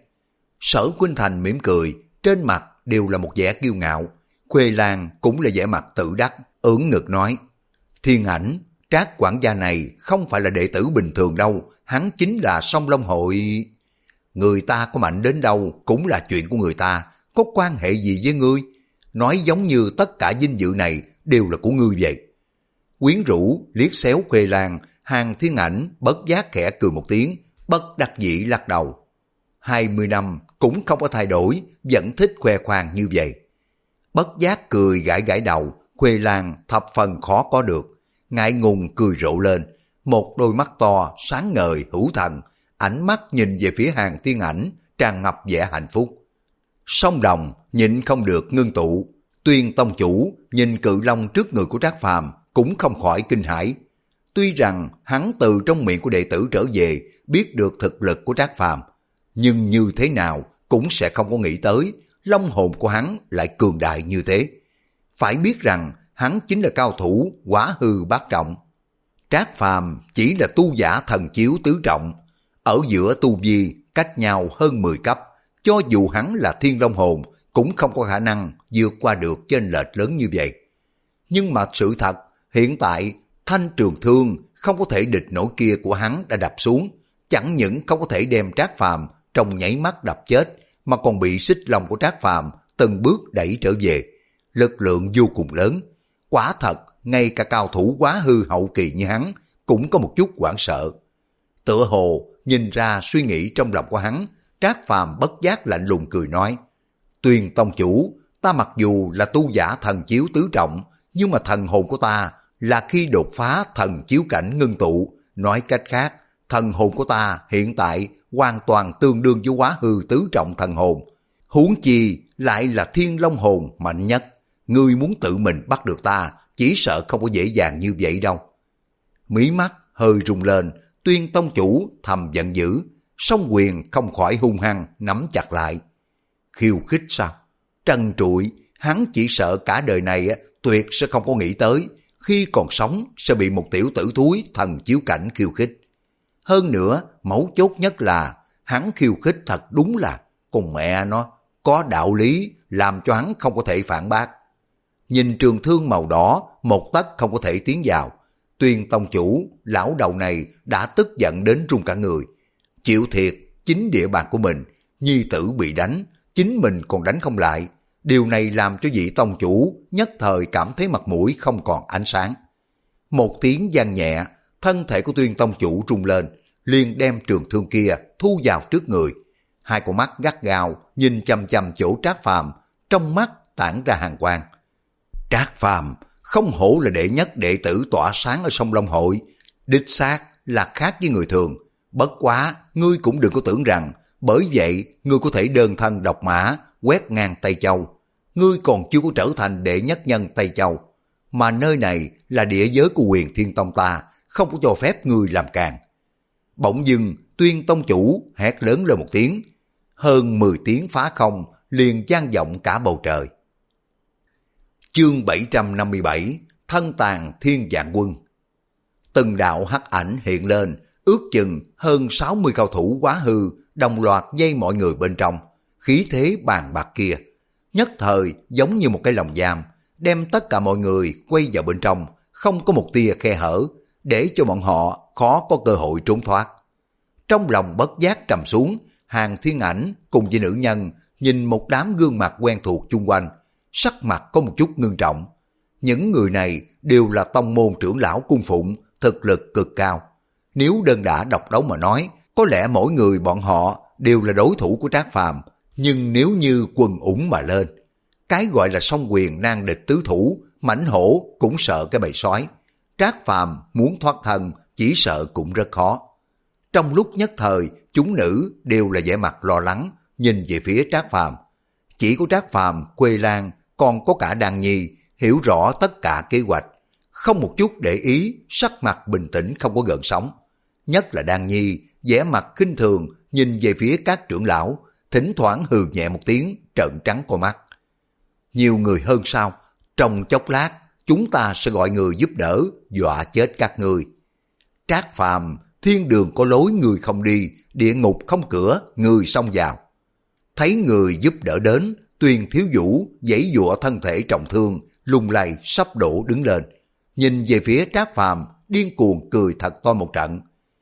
Sở Khuynh Thành mỉm cười, trên mặt đều là một vẻ kiêu ngạo. Khuê Lan cũng là vẻ mặt tự đắc, ưỡn ngực nói: Thiên ảnh, Trác quản gia này không phải là đệ tử bình thường đâu, hắn chính là Song Long hội. Người ta có mạnh đến đâu cũng là chuyện của người ta, có quan hệ gì với ngươi? Nói giống như tất cả vinh dự này đều là của ngươi vậy. Quyến rũ liếc xéo Khuê Lan, Hàng thiên ảnh bất giác khẽ cười một tiếng, bất đắc dĩ lắc đầu. Hai mươi năm cũng không có thay đổi, vẫn thích khoe khoang như vậy. Bất giác cười gãi gãi đầu, Khuê Lan thập phần khó có được, ngại ngùng cười rộ lên, một đôi mắt to sáng ngời hữu thần, ánh mắt nhìn về phía Hàng thiên ảnh tràn ngập vẻ hạnh phúc. Song đồng nhịn không được ngưng tụ, Tuyên tông chủ nhìn cự long trước người của Trác Phàm cũng không khỏi kinh hãi. Tuy rằng hắn từ trong miệng của đệ tử trở về biết được thực lực của Trác Phàm, nhưng như thế nào cũng sẽ không có nghĩ tới long hồn của hắn lại cường đại như thế. Phải biết rằng hắn chính là cao thủ Quá Hư bát trọng. Trác Phàm chỉ là tu giả thần chiếu tứ trọng, ở giữa tu vi cách nhau hơn mười cấp, cho dù hắn là thiên long hồn cũng không có khả năng vượt qua được chênh lệch lớn như vậy. Nhưng mà sự thật, hiện tại thanh trường thương không có thể địch nổi kia của hắn đã đập xuống, chẳng những không có thể đem Trác Phàm trong nháy mắt đập chết, mà còn bị xích long của Trác Phàm từng bước đẩy trở về. Lực lượng vô cùng lớn, quả thật ngay cả cao thủ Quá Hư hậu kỳ như hắn cũng có một chút hoảng sợ. Tựa hồ nhìn ra suy nghĩ trong lòng của hắn, Trác Phàm bất giác lạnh lùng cười nói: Tuyên tông chủ, ta mặc dù là tu giả thần chiếu tứ trọng, nhưng mà thần hồn của ta là khi đột phá thần chiếu cảnh ngưng tụ. Nói cách khác, thần hồn của ta hiện tại hoàn toàn tương đương với hóa hư tứ trọng thần hồn. Huống chi lại là thiên long hồn mạnh nhất. Ngươi muốn tự mình bắt được ta, chỉ sợ không có dễ dàng như vậy đâu. Mí mắt hơi rung lên, Tuyên tông chủ thầm giận dữ, song quyền không khỏi hung hăng nắm chặt lại. Khiêu khích sao? Trần trụi, hắn chỉ sợ cả đời này tuyệt sẽ không có nghĩ tới, khi còn sống sẽ bị một tiểu tử thúi thần chiếu cảnh khiêu khích. Hơn nữa, mấu chốt nhất là hắn khiêu khích thật đúng là con mẹ nó, có đạo lý làm cho hắn không có thể phản bác. Nhìn trường thương màu đỏ, một tấc không có thể tiến vào. Tuyên tông chủ, lão đầu này đã tức giận đến run cả người. Chịu thiệt, chính địa bàn của mình, nhi tử bị đánh, chính mình còn đánh không lại. Điều này làm cho vị tông chủ nhất thời cảm thấy mặt mũi không còn ánh sáng. Một tiếng vang nhẹ, thân thể của Tuyên tông chủ rung lên, liền đem trường thương kia thu vào trước người. Hai con mắt gắt gao nhìn chằm chằm chỗ Trác Phàm, trong mắt tản ra hàn quang. Trác Phàm không hổ là đệ nhất đệ tử tỏa sáng ở sông Long Hội, đích xác là khác với người thường. Bất quá, ngươi cũng đừng có tưởng rằng bởi vậy ngươi có thể đơn thân độc mã quét ngang Tây Châu. Ngươi còn chưa có trở thành đệ nhất nhân Tây Châu, mà nơi này là địa giới của Huyền Thiên Tông ta, không có cho phép ngươi làm càn. Bỗng dưng Tuyên tông chủ hét lớn lên một tiếng, hơn mười tiếng phá không liền vang vọng cả bầu trời. Chương bảy trăm năm mươi bảy, thân tàn thiên vạn quân. Từng đạo hắc ảnh hiện lên, ước chừng hơn sáu mươi cao thủ quá hư đồng loạt dây mọi người bên trong, khí thế bàn bạc kia nhất thời giống như một cái lồng giam, đem tất cả mọi người quay vào bên trong, không có một tia khe hở, để cho bọn họ khó có cơ hội trốn thoát. Trong lòng bất giác trầm xuống, Hàng Thiên Ảnh cùng với nữ nhân nhìn một đám gương mặt quen thuộc chung quanh, sắc mặt có một chút ngưng trọng. Những người này đều là tông môn trưởng lão cung phụng, thực lực cực cao. Nếu đơn đả độc đấu mà nói, có lẽ mỗi người bọn họ đều là đối thủ của Trác Phàm, nhưng nếu như quần ủng mà lên, cái gọi là song quyền nan địch tứ thủ, mãnh hổ cũng sợ cái bầy sói. Trác Phàm muốn thoát thân chỉ sợ cũng rất khó. Trong lúc nhất thời, chúng nữ đều là vẻ mặt lo lắng, nhìn về phía Trác Phàm. Chỉ có Trác Phàm, Quê Lan, còn có cả Đan Nhi hiểu rõ tất cả kế hoạch, không một chút để ý, sắc mặt bình tĩnh không có gợn sóng. Nhất là Đan Nhi, vẻ mặt khinh thường nhìn về phía các trưởng lão, thỉnh thoảng hừ nhẹ một tiếng, trợn trắng con mắt. Nhiều người hơn sao? Trong chốc lát, chúng ta sẽ gọi người giúp đỡ, dọa chết các ngươi. Trác Phàm, thiên đường có lối người không đi, địa ngục không cửa, người xông vào. Thấy người giúp đỡ đến, Tuyên thiếu vũ giãy giụa thân thể trọng thương, lung lay sắp đổ đứng lên, nhìn về phía Trác Phàm, điên cuồng cười thật to một trận.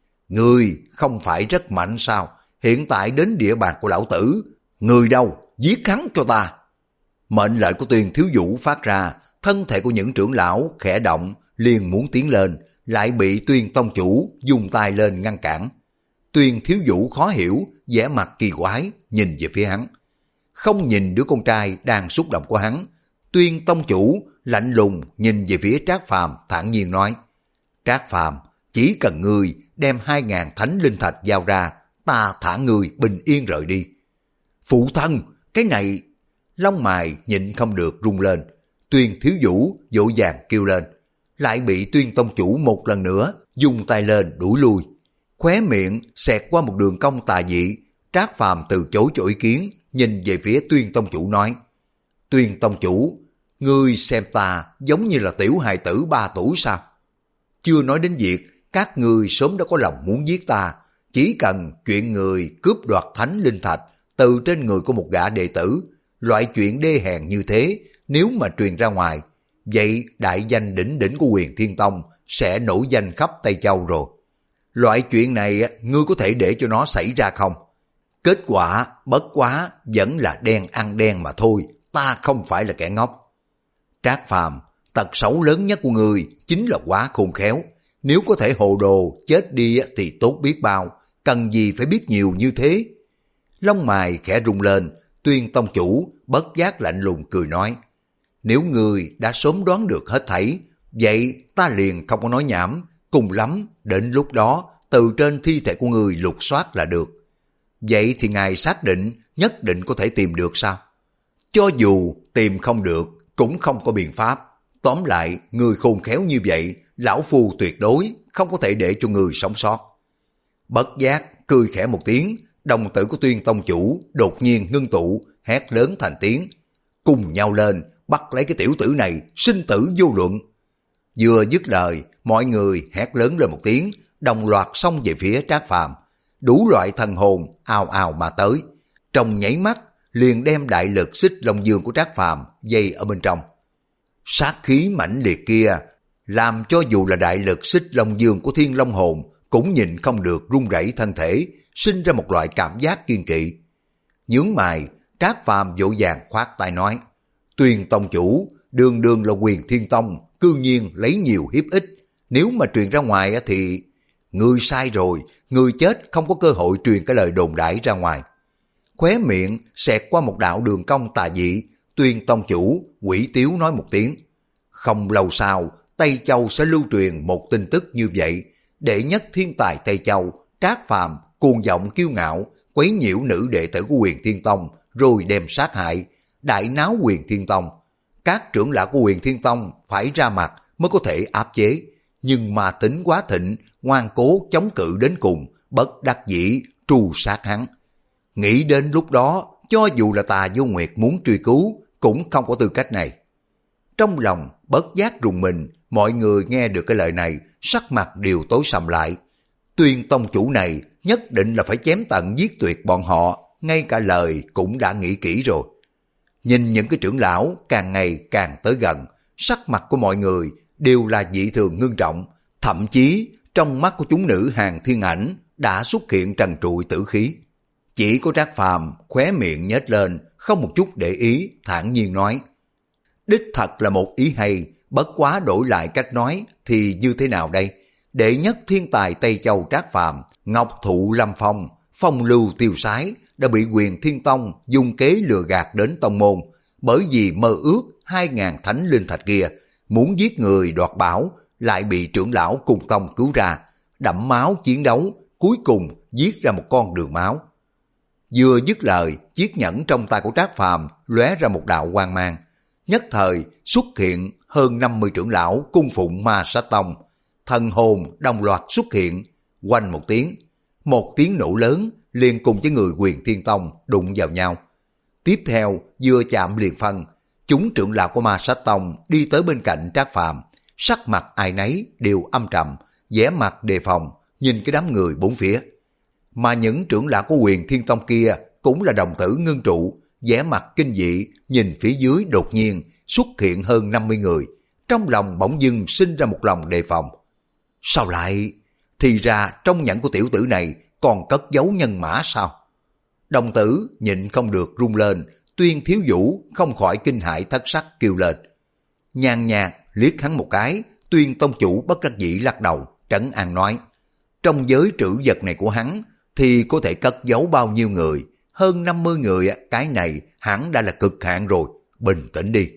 Người không phải rất mạnh sao? Hiện tại đến địa bàn của lão tử, người đâu, giết hắn cho ta. Mệnh lệnh của Tuyên thiếu vũ phát ra, thân thể của những trưởng lão khẽ động, liền muốn tiến lên, lại bị Tuyên tông chủ dùng tay lên ngăn cản. Tuyên thiếu vũ khó hiểu, vẻ mặt kỳ quái nhìn về phía hắn, không nhìn đứa con trai đang xúc động của hắn. Tuyên tông chủ lạnh lùng nhìn về phía Trác Phàm, thản nhiên nói: Trác Phàm, chỉ cần ngươi đem hai ngàn thánh linh thạch giao ra, ta thả ngươi bình yên rời đi. Phụ thân, cái này... Lông mày nhịn không được rung lên. Tuyên thiếu vũ vội vàng kêu lên, lại bị Tuyên tông chủ một lần nữa dùng tay lên đuổi lui. Khóe miệng xẹt qua một đường cong tà dị. Trác Phàm từ chối cho ý kiến, nhìn về phía Tuyên tông chủ nói: Tuyên tông chủ, ngươi xem ta giống như là tiểu hài tử ba tuổi sao? Chưa nói đến việc các ngươi sớm đã có lòng muốn giết ta, chỉ cần chuyện người cướp đoạt thánh linh thạch từ trên người của một gã đệ tử, loại chuyện đê hèn như thế nếu mà truyền ra ngoài, vậy đại danh đỉnh đỉnh của Huyền Thiên Tông sẽ nổi danh khắp Tây Châu rồi. Loại chuyện này ngươi có thể để cho nó xảy ra không? Kết quả bất quá vẫn là đen ăn đen mà thôi, ta không phải là kẻ ngốc. Trác Phàm, tật xấu lớn nhất của ngươi chính là quá khôn khéo. Nếu có thể hồ đồ chết đi thì tốt biết bao, cần gì phải biết nhiều như thế. Lông mày khẽ rung lên, Tuyên tông chủ bất giác lạnh lùng cười nói: Nếu ngươi đã sớm đoán được hết thảy, vậy ta liền không có nói nhảm, cùng lắm đến lúc đó từ trên thi thể của ngươi lục soát là được. Vậy thì ngài xác định nhất định có thể tìm được sao? Cho dù tìm không được cũng không có biện pháp. Tóm lại, ngươi khôn khéo như vậy, lão phu tuyệt đối không có thể để cho ngươi sống sót. Bất giác cười khẽ một tiếng, đồng tử của Tuyên tông chủ đột nhiên ngưng tụ, hét lớn thành tiếng, cùng nhau lên bắt lấy cái tiểu tử này, sinh tử vô luận. Vừa dứt lời, mọi người hét lớn lên một tiếng, đồng loạt xông về phía Trác Phàm. Đủ loại thần hồn ào ào mà tới, trong nháy mắt liền đem đại lực xích long dương của Trác Phàm dây ở bên trong. Sát khí mãnh liệt kia làm cho dù là đại lực xích long dương của Thiên Long hồn cũng nhìn không được run rẩy thân thể, sinh ra một loại cảm giác kiên kỵ. Nhướng mày, Trác Phàm vội vàng khoát tay nói, Tuyên tông chủ, đường đường là Quyền Thiên Tông, cư nhiên lấy nhiều hiếp ít, nếu mà truyền ra ngoài thì... Ngươi sai rồi, ngươi chết không có cơ hội truyền cái lời đồn đãi ra ngoài. Khóe miệng xẹt qua một đạo đường cong tà dị, Tuyên tông chủ quỷ tiếu nói một tiếng. Không lâu sau, Tây Châu sẽ lưu truyền một tin tức như vậy, đệ nhất thiên tài Tây Châu, Trác Phàm cuồng vọng kiêu ngạo, quấy nhiễu nữ đệ tử của Quyền Thiên Tông, rồi đem sát hại, đại náo Quyền Thiên Tông. Các trưởng lão của Quyền Thiên Tông phải ra mặt mới có thể áp chế, nhưng mà tính quá thịnh, ngoan cố chống cự đến cùng, bất đắc dĩ tru sát hắn. Nghĩ đến lúc đó, cho dù là Tà Vô Nguyệt muốn truy cứu, cũng không có tư cách này. Trong lòng bất giác rùng mình, mọi người nghe được cái lời này, sắc mặt đều tối sầm lại. Tuyên tông chủ này nhất định là phải chém tận giết tuyệt bọn họ, ngay cả lời cũng đã nghĩ kỹ rồi. Nhìn những cái trưởng lão càng ngày càng tới gần, sắc mặt của mọi người đều là dị thường ngưng trọng, thậm chí trong mắt của chúng nữ hàng thiên ảnh đã xuất hiện trần trụi tử khí. Chỉ có Trác Phàm khóe miệng nhếch lên, không một chút để ý, thản nhiên nói, đích thật là một ý hay, bất quá đổi lại cách nói thì như thế nào đây? Đệ nhất thiên tài Tây Châu Trác Phàm, ngọc thụ lâm phong, phong lưu tiêu sái, đã bị Quyền Thiên Tông dùng kế lừa gạt đến tông môn, bởi vì mơ ước hai ngàn thánh linh thạch kia, muốn giết người đoạt bảo, lại bị trưởng lão cùng tông cứu ra, đẫm máu chiến đấu, cuối cùng giết ra một con đường máu. Vừa dứt lời, chiếc nhẫn trong tay của Trác Phàm lóe ra một đạo quang mang, nhất thời xuất hiện hơn năm mươi trưởng lão cung phụng Ma Sát Tông, thần hồn đồng loạt xuất hiện, quanh một tiếng, một tiếng nổ lớn liền cùng với người Quyền Thiên Tông đụng vào nhau. Tiếp theo vừa chạm liền phân, chúng trưởng lão của Ma Sát Tông đi tới bên cạnh Trác Phàm, sắc mặt ai nấy đều âm trầm, vẻ mặt đề phòng, nhìn cái đám người bốn phía. Mà những trưởng lão của Quyền Thiên Tông kia cũng là đồng tử ngưng trụ, vẻ mặt kinh dị, nhìn phía dưới đột nhiên xuất hiện hơn năm mươi người, trong lòng bỗng dưng sinh ra một lòng đề phòng. Sao lại? Thì ra trong nhẫn của tiểu tử này còn cất giấu nhân mã sao? Đồng tử nhịn không được rung lên, Tuyên Thiếu Vũ không khỏi kinh hãi thất sắc kêu lên. Nhàn nhạt liếc hắn một cái, Tuyên tông chủ bất đắc dĩ lắc đầu, trấn an nói, trong giới trữ vật này của hắn thì có thể cất giấu bao nhiêu người, hơn năm mươi người, cái này hẳn đã là cực hạn rồi, bình tĩnh đi.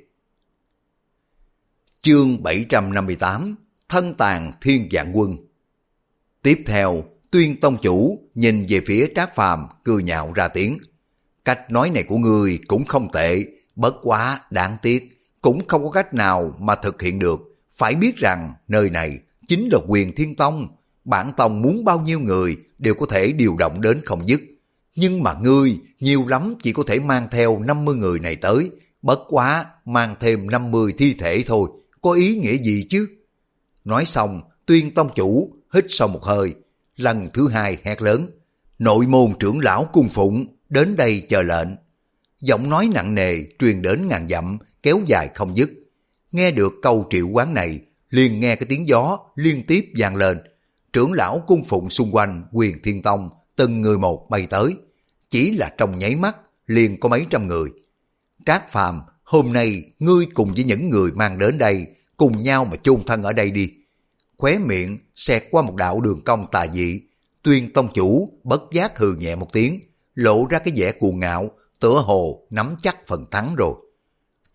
Chương bảy trăm năm mươi tám, Thân tàn thiên vạn quân. Tiếp theo, Tuyên tông chủ nhìn về phía Trác Phàm cười nhạo ra tiếng. Cách nói này của ngươi cũng không tệ, bất quá đáng tiếc, cũng không có cách nào mà thực hiện được. Phải biết rằng nơi này chính là Quyền Thiên Tông, bản tông muốn bao nhiêu người đều có thể điều động đến không dứt. Nhưng mà ngươi nhiều lắm chỉ có thể mang theo năm mươi người này tới, bất quá mang thêm năm mươi thi thể thôi, có ý nghĩa gì chứ? Nói xong, Tuyên tông chủ hít sâu một hơi, lần thứ hai hét lớn, nội môn trưởng lão cung phụng đến đây chờ lệnh. Giọng nói nặng nề truyền đến ngàn dặm, kéo dài không dứt. Nghe được câu triệu quán này, liền nghe cái tiếng gió liên tiếp vang lên. Trưởng lão cung phụng xung quanh Quyền Thiên Tông từng người một bay tới, chỉ là trong nháy mắt liền có mấy trăm người. Trác Phàm, hôm nay ngươi cùng với những người mang đến đây cùng nhau mà chôn thân ở đây đi. Khóe miệng xẹt qua một đạo đường cong tà dị, Tuyên tông chủ bất giác hừ nhẹ một tiếng, lộ ra cái vẻ cuồng ngạo, tựa hồ nắm chắc phần thắng rồi.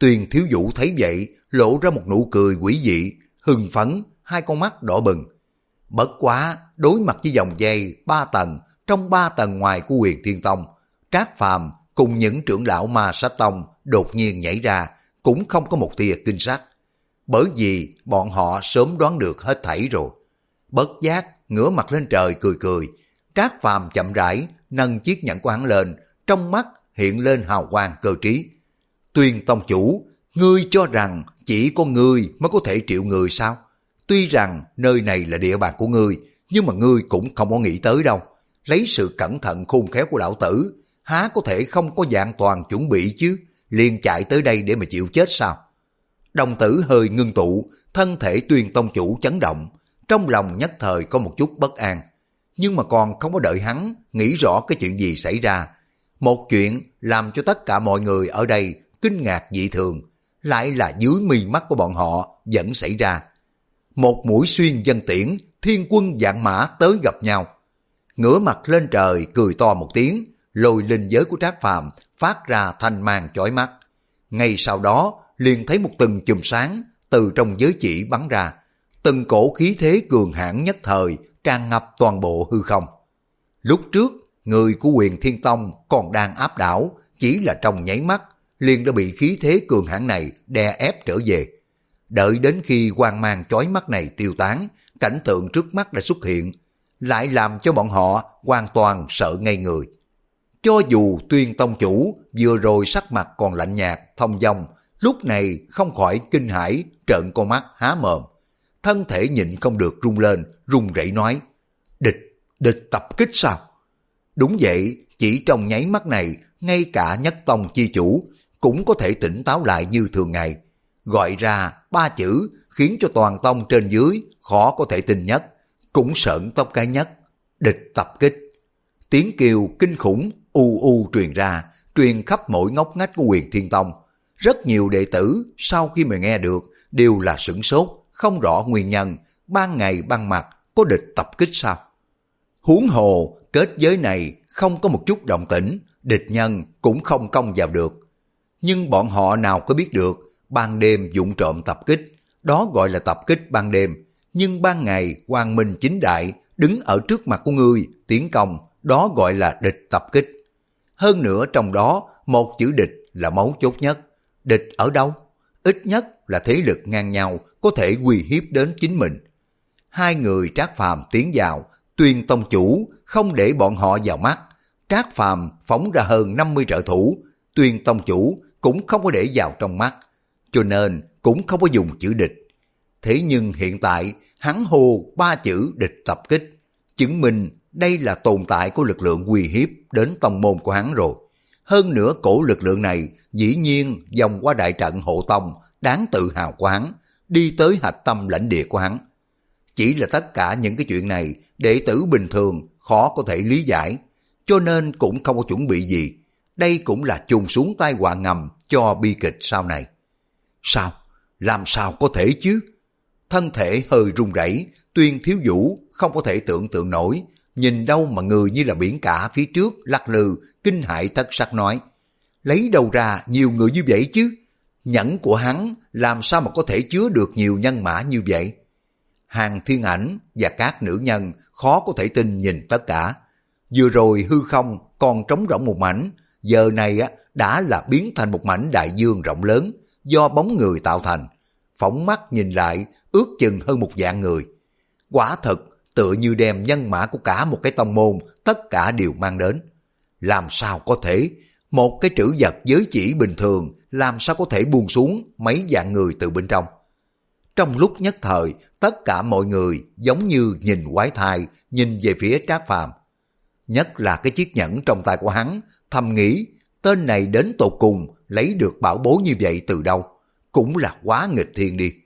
Tuyền Thiếu Vũ thấy vậy, lộ ra một nụ cười quỷ dị, hưng phấn, hai con mắt đỏ bừng. Bất quá, đối mặt với vòng dây ba tầng, trong ba tầng ngoài của Huyền Thiên Tông, Trác Phàm cùng những trưởng lão Ma Sát Tông đột nhiên nhảy ra, cũng không có một tia kinh sắc. Bởi vì bọn họ sớm đoán được hết thảy rồi. Bất giác, ngửa mặt lên trời cười cười, Trác Phàm chậm rãi nâng chiếc nhẫn của hắn lên, trong mắt hiện lên hào quang cơ trí. Tuyền Tông chủ, ngươi cho rằng chỉ có ngươi mới có thể triệu người sao? Tuy rằng nơi này là địa bàn của ngươi, nhưng mà ngươi cũng không có nghĩ tới đâu. Lấy sự cẩn thận khôn khéo của lão tử, há có thể không có dạng toàn chuẩn bị chứ, liền chạy tới đây để mà chịu chết sao? Đồng tử hơi ngưng tụ, thân thể Tuyền Tông chủ chấn động, trong lòng nhất thời có một chút bất an. Nhưng mà còn không có đợi hắn nghĩ rõ cái chuyện gì xảy ra. Một chuyện làm cho tất cả mọi người ở đây kinh ngạc dị thường, lại là dưới mí mắt của bọn họ vẫn xảy ra. Một mũi xuyên dân tiễn, thiên quân vạn mã tới gặp nhau. Ngửa mặt lên trời cười to một tiếng, lôi linh giới của Trác Phàm phát ra thanh mang chói mắt. Ngay sau đó liền thấy một từng chùm sáng từ trong giới chỉ bắn ra, từng cổ khí thế cường hãn nhất thời tràn ngập toàn bộ hư không. Lúc trước người của Huyền Thiên Tông còn đang áp đảo, chỉ là trong nháy mắt liền đã bị khí thế cường hãn này đè ép trở về. Đợi đến khi quang mang chói mắt này tiêu tán, cảnh tượng trước mắt đã xuất hiện, lại làm cho bọn họ hoàn toàn sợ ngây người. Cho dù Tuyên Tông chủ vừa rồi sắc mặt còn lạnh nhạt, thông dong, lúc này không khỏi kinh hãi, trợn con mắt há mồm. Thân thể nhịn không được rung lên, run rẩy nói, địch, địch tập kích sao? Đúng vậy, chỉ trong nháy mắt này, ngay cả Nhất Tông chi chủ cũng có thể tỉnh táo lại như thường ngày. Gọi ra ba chữ khiến cho toàn tông trên dưới khó có thể tin nhất, cũng sợn tóc gáy nhất, địch tập kích. Tiếng kêu kinh khủng u u truyền ra, truyền khắp mỗi ngóc ngách của Huyền Thiên Tông. Rất nhiều đệ tử sau khi mà nghe được đều là sửng sốt, không rõ nguyên nhân, ban ngày ban mặt có địch tập kích sao? Huống hồ kết giới này không có một chút động tĩnh, địch nhân cũng không công vào được. Nhưng bọn họ nào có biết được, ban đêm vụng trộm tập kích, đó gọi là tập kích ban đêm. Nhưng ban ngày quang minh chính đại đứng ở trước mặt của ngươi tiến công, đó gọi là địch tập kích. Hơn nữa trong đó một chữ địch là mấu chốt nhất. Địch ở đâu? Ít nhất là thế lực ngang nhau có thể uy hiếp đến chính mình. Hai người Trác Phàm tiến vào, Tuyên Tông chủ không để bọn họ vào mắt. Trác Phàm phóng ra hơn năm mươi trợ thủ, Tuyên Tông chủ cũng không có để vào trong mắt, cho nên cũng không có dùng chữ địch. Thế nhưng hiện tại hắn hô ba chữ địch tập kích, chứng minh đây là tồn tại của lực lượng uy hiếp đến tông môn của hắn rồi. Hơn nữa cổ lực lượng này dĩ nhiên vòng qua đại trận hộ tông đáng tự hào của hắn, đi tới hạch tâm lãnh địa của hắn. Chỉ là tất cả những cái chuyện này đệ tử bình thường khó có thể lý giải, cho nên cũng không có chuẩn bị gì. Đây cũng là chôn xuống tai họa ngầm cho bi kịch sau này. Sao? Làm sao có thể chứ? Thân thể hơi run rẩy, Tuyên Thiếu Vũ không có thể tưởng tượng nổi, nhìn đâu mà người như là biển cả phía trước lắc lư, kinh hãi thất sắc nói, lấy đâu ra nhiều người như vậy chứ? Nhẫn của hắn làm sao mà có thể chứa được nhiều nhân mã như vậy? Hàng Thiên Ảnh và các nữ nhân khó có thể tin nhìn tất cả. Vừa rồi hư không còn trống rỗng một mảnh, giờ này á đã là biến thành một mảnh đại dương rộng lớn do bóng người tạo thành. Phóng mắt nhìn lại ước chừng hơn một vạn người. Quả thật tựa như đem nhân mã của cả một cái tông môn tất cả đều mang đến. Làm sao có thể? Một cái trữ vật giới chỉ bình thường làm sao có thể buông xuống mấy vạn người từ bên trong? Trong lúc nhất thời, tất cả mọi người giống như nhìn quái thai, nhìn về phía Trác Phàm. Nhất là cái chiếc nhẫn trong tay của hắn, thầm nghĩ, tên này đến tột cùng lấy được bảo bối như vậy từ đâu? Cũng là quá nghịch thiên đi.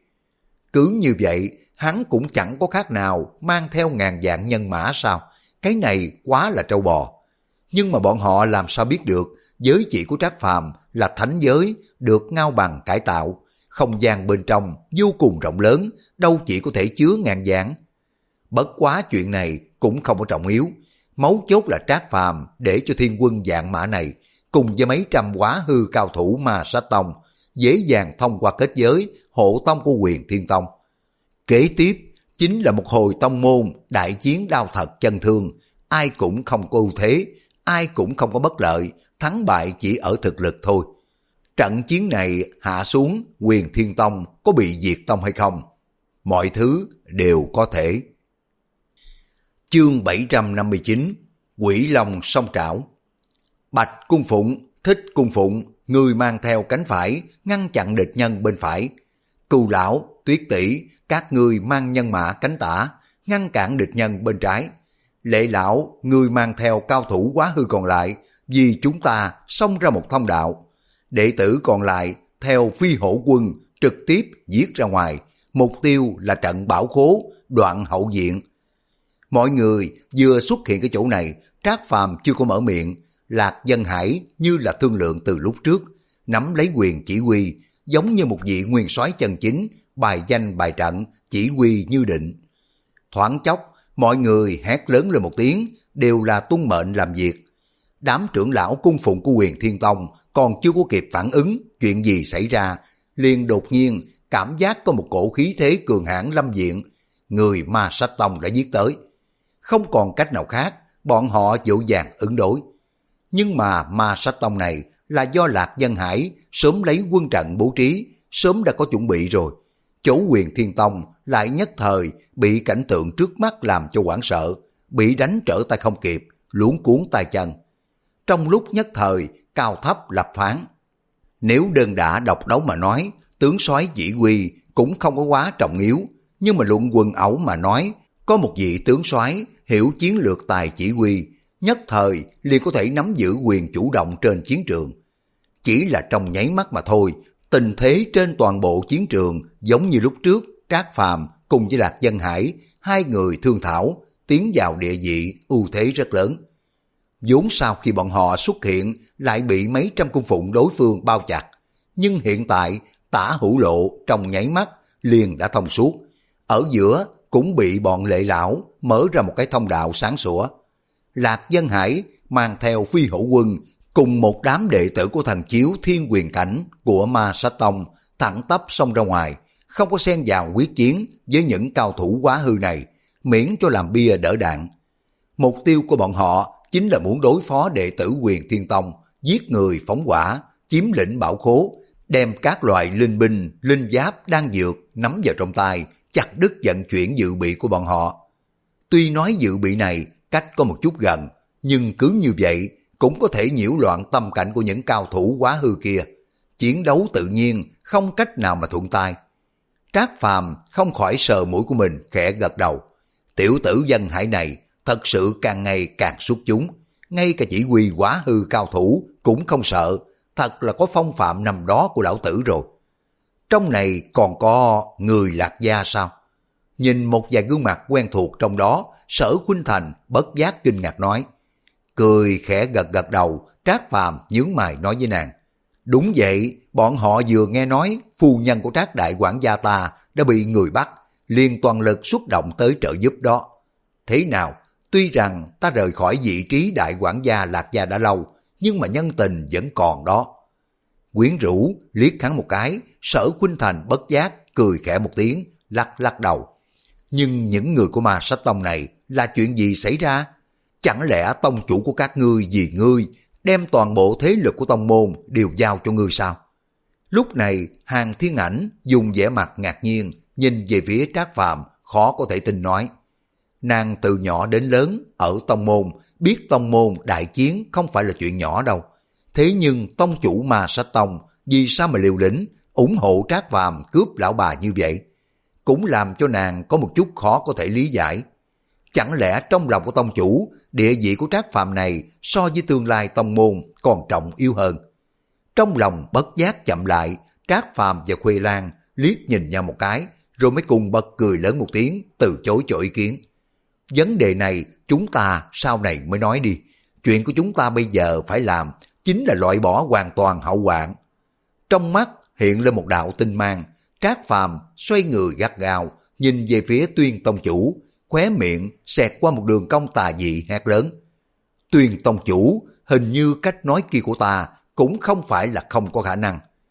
Cứ như vậy, hắn cũng chẳng có khác nào mang theo ngàn vạn nhân mã sao? Cái này quá là trâu bò. Nhưng mà bọn họ làm sao biết được giới chỉ của Trác Phàm là thánh giới, được ngao bằng cải tạo. Không gian bên trong vô cùng rộng lớn, đâu chỉ có thể chứa ngàn vạn. Bất quá chuyện này cũng không có trọng yếu. Mấu chốt là Trác Phàm để cho thiên quân vạn mã này cùng với mấy trăm quá hư cao thủ Ma Sát Tông dễ dàng thông qua kết giới hộ tông của Huyền Thiên Tông. Kế tiếp chính là một hồi tông môn đại chiến đao thật chân thương, ai cũng không có ưu thế, ai cũng không có bất lợi, thắng bại chỉ ở thực lực thôi. Trận chiến này hạ xuống, Huyền Thiên Tông có bị diệt tông hay không? Mọi thứ đều có thể. Chương bảy trăm năm mươi chín, Quỷ Long song trảo. Bạch Cung Phụng, Thích Cung Phụng, người mang theo cánh phải ngăn chặn địch nhân bên phải. Cưu Lão, Tuyết Tỷ, các người mang nhân mã cánh tả ngăn cản địch nhân bên trái. Lệ Lão, người mang theo cao thủ quá hư còn lại, vì chúng ta xông ra một thông đạo. Đệ tử còn lại theo Phi Hổ Quân trực tiếp giết ra ngoài, mục tiêu là trận bảo khố đoạn hậu diện. Mọi người vừa xuất hiện cái chỗ này, Trác Phàm chưa có mở miệng, Lạc Dân Hải như là thương lượng từ lúc trước, nắm lấy quyền chỉ huy, giống như một vị nguyên soái chân chính, bài danh bài trận, chỉ huy như định. Thoáng chốc, mọi người hét lớn lên một tiếng, đều là tuân mệnh làm việc. Đám trưởng lão cung phụng của Huyền Thiên Tông còn chưa có kịp phản ứng chuyện gì xảy ra, liền đột nhiên cảm giác có một cổ khí thế cường hãn lâm diện, người Ma Sách Tông đã giết tới. Không còn cách nào khác, bọn họ dỗ dàng ứng đối. Nhưng mà Ma Sách Tông này là do Lạc Dân Hải sớm lấy quân trận bố trí, sớm đã có chuẩn bị rồi. Chỗ Huyền Thiên Tông lại nhất thời bị cảnh tượng trước mắt làm cho hoảng sợ, bị đánh trở tay không kịp, luống cuốn tay chân. Trong lúc nhất thời, cao thấp lập phán. Nếu đơn đả độc đấu mà nói, tướng soái chỉ huy cũng không có quá trọng yếu, nhưng mà luận quần ẩu mà nói, có một vị tướng soái hiểu chiến lược tài chỉ huy, nhất thời liền có thể nắm giữ quyền chủ động trên chiến trường. Chỉ là trong nháy mắt mà thôi, tình thế trên toàn bộ chiến trường giống như lúc trước Trác Phàm cùng với Lạc Dân Hải, hai người thương thảo, tiến vào địa vị ưu thế rất lớn. Vốn sau khi bọn họ xuất hiện lại bị mấy trăm cung phụng đối phương bao chặt, nhưng hiện tại Tả Hữu Lộ trong nháy mắt liền đã thông suốt, ở giữa cũng bị bọn Lệ Lão mở ra một cái thông đạo sáng sủa. Lạc Dân Hải mang theo Phi Hổ Quân cùng một đám đệ tử của thần chiếu Thiên Quyền Cảnh của Ma Sách Tông thẳng tắp xông ra ngoài, không có xen vào quyết chiến với những cao thủ quá hư này, miễn cho làm bia đỡ đạn. Mục tiêu của bọn họ chính là muốn đối phó đệ tử Huyền Thiên Tông, giết người phóng hỏa, chiếm lĩnh bảo khố, đem các loại linh binh, linh giáp, đan dược nắm vào trong tay, chặt đứt vận chuyển dự bị của bọn họ. Tuy nói dự bị này cách có một chút gần, nhưng cứ như vậy cũng có thể nhiễu loạn tâm cảnh của những cao thủ quá hư kia. Chiến đấu tự nhiên không cách nào mà thuận tay. Trác Phàm không khỏi sờ mũi của mình, khẽ gật đầu. Tiểu tử Dân Hải này thật sự càng ngày càng xuất chúng, ngay cả chỉ huy quá hư cao thủ cũng không sợ, thật là có phong phạm năm đó của lão tử rồi. Trong này còn có người Lạc Gia sao? Nhìn một vài gương mặt quen thuộc trong đó, Sở Khuynh Thành bất giác kinh ngạc nói. Cười khẽ gật gật đầu, Trác Phàm nhướng mày nói với nàng. Đúng vậy, bọn họ vừa nghe nói phu nhân của Trác đại quản gia ta đã bị người bắt, liền toàn lực xuất động tới trợ giúp đó. Thế nào, tuy rằng ta rời khỏi vị trí đại quản gia Lạc Gia đã lâu, nhưng mà nhân tình vẫn còn đó. Quyến rũ liếc hắn một cái, Sở Khuynh Thành bất giác cười khẽ một tiếng, lắc lắc đầu. Nhưng những người của Ma Sách Tông này là chuyện gì xảy ra? Chẳng lẽ tông chủ của các ngươi vì ngươi đem toàn bộ thế lực của tông môn đều giao cho ngươi sao? Lúc này Hàng Thiên Ảnh dùng vẻ mặt ngạc nhiên nhìn về phía Trác Phàm, khó có thể tin nói. Nàng từ nhỏ đến lớn ở tông môn, biết tông môn đại chiến không phải là chuyện nhỏ đâu. Thế nhưng tông chủ Ma Sách Tông vì sao mà liều lĩnh ủng hộ Trác Phàm cướp lão bà như vậy? Cũng làm cho nàng có một chút khó có thể lý giải. Chẳng lẽ trong lòng của tông chủ, địa vị của Trác Phàm này so với tương lai tông môn còn trọng yếu hơn? Trong lòng bất giác chậm lại, Trác Phàm và Khuê Lan liếc nhìn nhau một cái, rồi mới cùng bật cười lớn một tiếng, từ chối cho ý kiến. Vấn đề này chúng ta sau này mới nói đi. Chuyện của chúng ta bây giờ phải làm chính là loại bỏ hoàn toàn hậu hoạn. Trong mắt hiện lên một đạo tinh mang, Trác Phàm xoay người gắt gao, nhìn về phía Tuyên tông chủ, khóe miệng xẹt qua một đường cong tà dị hét lớn. Tuyên tông chủ, hình như cách nói kia của ta cũng không phải là không có khả năng.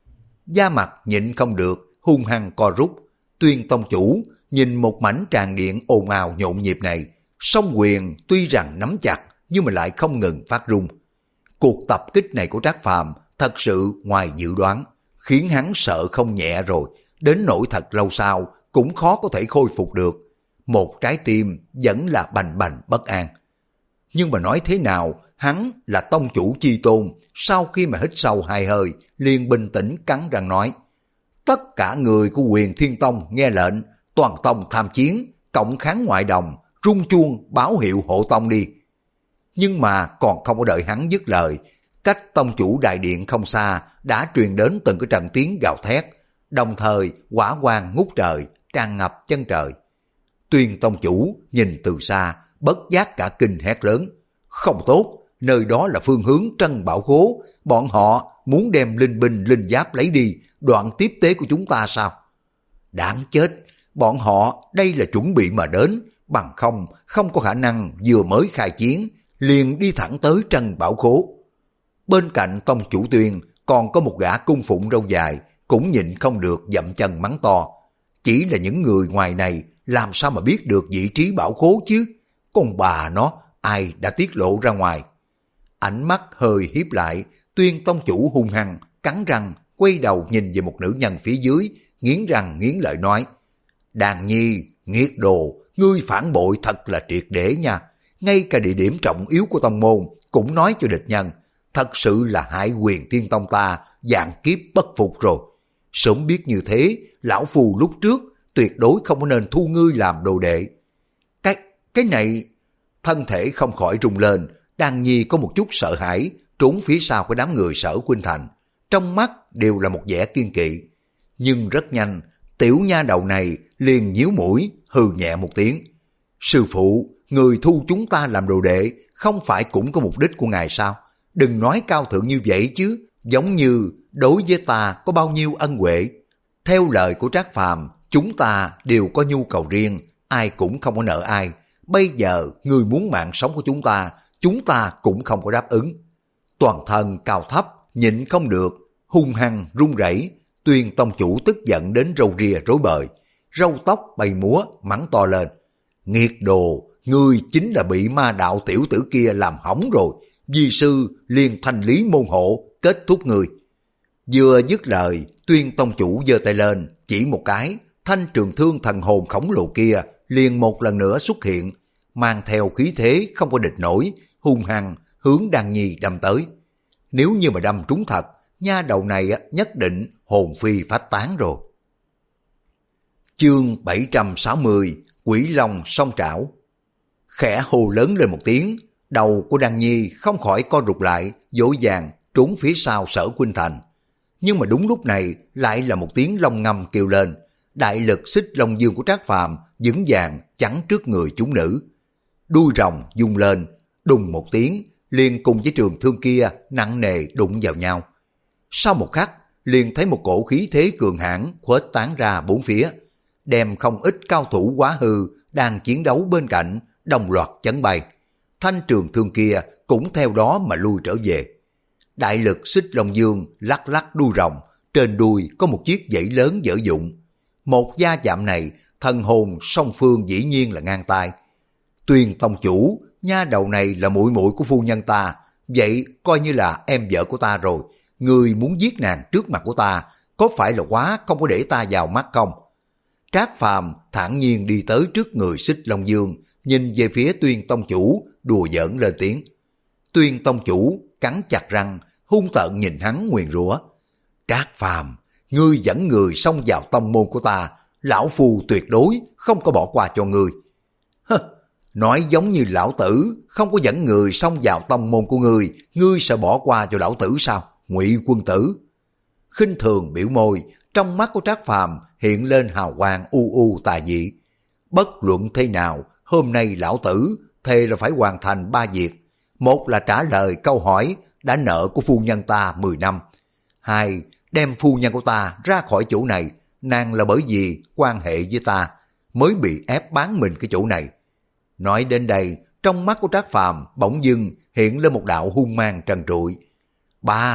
da mặt nhịn không được, hung hăng co rút. Tuyên tông chủ nhìn một mảnh tràng điện ồn ào nhộn nhịp này, song quyền tuy rằng nắm chặt nhưng mà lại không ngừng phát rung. Cuộc tập kích này của Trác Phàm thật sự ngoài dự đoán, khiến hắn sợ không nhẹ rồi, đến nỗi thật lâu sau cũng khó có thể khôi phục được. Một trái tim vẫn là bành bành bất an. Nhưng mà nói thế nào, hắn là tông chủ chi tôn, sau khi mà hít sâu hai hơi, liền bình tĩnh cắn răng nói: tất cả người của Quyền Thiên Tông nghe lệnh, toàn tông tham chiến, cộng kháng ngoại đồng, rung chuông báo hiệu hộ tông đi. Nhưng mà còn không có đợi hắn dứt lời, cách tông chủ đại điện không xa đã truyền đến từng cái trận tiếng gào thét, đồng thời hỏa quang ngút trời, tràn ngập chân trời. Tuyên tông chủ nhìn từ xa, bất giác cả kinh hét lớn: không tốt, nơi đó là phương hướng Trân Bảo Khố, bọn họ muốn đem linh binh linh giáp lấy đi, đoạn tiếp tế của chúng ta sao? Đáng chết, bọn họ đây là chuẩn bị mà đến, bằng không, không có khả năng vừa mới khai chiến, liền đi thẳng tới Trân Bảo Khố. Bên cạnh tông chủ Tuyên còn có một gã cung phụng râu dài, cũng nhịn không được dậm chân mắng to: chỉ là những người ngoài này làm sao mà biết được vị trí bảo khố chứ? Con bà nó, ai đã tiết lộ ra ngoài? Ánh mắt hơi hiếp lại, Tuyên tông chủ hung hăng cắn răng, quay đầu nhìn về một nữ nhân phía dưới, nghiến răng nghiến lợi nói: Đàn Nhi, nghiệt đồ, ngươi phản bội thật là triệt để nha. Ngay cả địa điểm trọng yếu của tông môn cũng nói cho địch nhân, thật sự là hại Quyền Thiên Tông ta, vạn kiếp bất phục rồi. Sớm biết như thế, lão phù lúc trước tuyệt đối không có nên thu ngươi làm đồ đệ. Cái, cái này... Thân thể không khỏi rung lên, Đan Nhi có một chút sợ hãi, trốn phía sau của đám người Sở Khuynh Thành. Trong mắt đều là một vẻ kiên kỵ. Nhưng rất nhanh, tiểu nha đầu này liền nhíu mũi, hừ nhẹ một tiếng. Sư phụ, người thu chúng ta làm đồ đệ, không phải cũng có mục đích của ngài sao? Đừng nói cao thượng như vậy chứ, giống như đối với ta có bao nhiêu ân huệ. Theo lời của Trác Phàm, chúng ta đều có nhu cầu riêng, ai cũng không có nợ ai. Bây giờ người muốn mạng sống của chúng ta, chúng ta cũng không có đáp ứng. Toàn thân cao thấp, nhịn không được, hung hăng run rẩy. Tuyên tông chủ tức giận đến râu ria rối bời, râu tóc bay múa, mắng to lên: nghiệt đồ, ngươi chính là bị ma đạo tiểu tử kia làm hỏng rồi. Vi sư liền thanh lý môn hộ, kết thúc người. Vừa dứt lời, Tuyên tông chủ giơ tay lên, chỉ một cái, thanh trường thương thần hồn khổng lồ kia liền một lần nữa xuất hiện, mang theo khí thế không có địch nổi, hung hăng hướng Đan Nhi đâm tới. Nếu như mà đâm trúng thật, nha đầu này nhất định hồn phi phách tán rồi. Chương bảy trăm sáu mươi, Quỷ Long song trảo. Khẽ hô lớn lên một tiếng, đầu của Đan Nhi không khỏi co rụt lại, vội vàng trốn phía sau Sở Khuynh Thành. Nhưng mà đúng lúc này lại là một tiếng long ngâm kêu lên, đại lực xích long dương của Trác Phàm vững vàng chắn trước người chúng nữ. Đuôi rồng rung lên, đùng một tiếng, liền cùng với trường thương kia nặng nề đụng vào nhau. Sau một khắc, liền thấy một cổ khí thế cường hãn khuếch tán ra bốn phía, đem không ít cao thủ quá hư đang chiến đấu bên cạnh đồng loạt chấn bay. Thanh trường thương kia cũng theo đó mà lui trở về. Đại lực xích long dương lắc lắc đuôi rồng, trên đuôi có một chiếc dãy lớn dở dụng. Một va chạm này, thần hồn song phương dĩ nhiên là ngang tay. Tuyên tông chủ, nha đầu này là muội muội của phu nhân ta, vậy coi như là em vợ của ta rồi. Người muốn giết nàng trước mặt của ta, có phải là quá không có để ta vào mắt không? Trác Phàm thản nhiên đi tới trước người xích long dương, nhìn về phía Tuyên tông chủ, đùa giỡn lên tiếng. Tuyên tông chủ cắn chặt răng, hung tợn nhìn hắn nguyền rủa. Trác Phàm, ngươi dẫn người xông vào tông môn của ta, lão phu tuyệt đối không có bỏ qua cho ngươi. Hơ, nói giống như lão tử không có dẫn người xông vào tông môn của ngươi, ngươi sẽ bỏ qua cho lão tử sao? Ngụy quân tử. Khinh thường biểu môi, trong mắt của Trác Phàm hiện lên hào quang u u tà dị. Bất luận thế nào, hôm nay lão tử thề là phải hoàn thành ba việc. Một là trả lời câu hỏi đã nợ của phu nhân ta mười năm. Hai, đem phu nhân của ta ra khỏi chỗ này, nàng là bởi vì quan hệ với ta mới bị ép bán mình cái chỗ này. Nói đến đây, trong mắt của Trác Phàm bỗng dưng hiện lên một đạo hung mang trần trụi. Ba,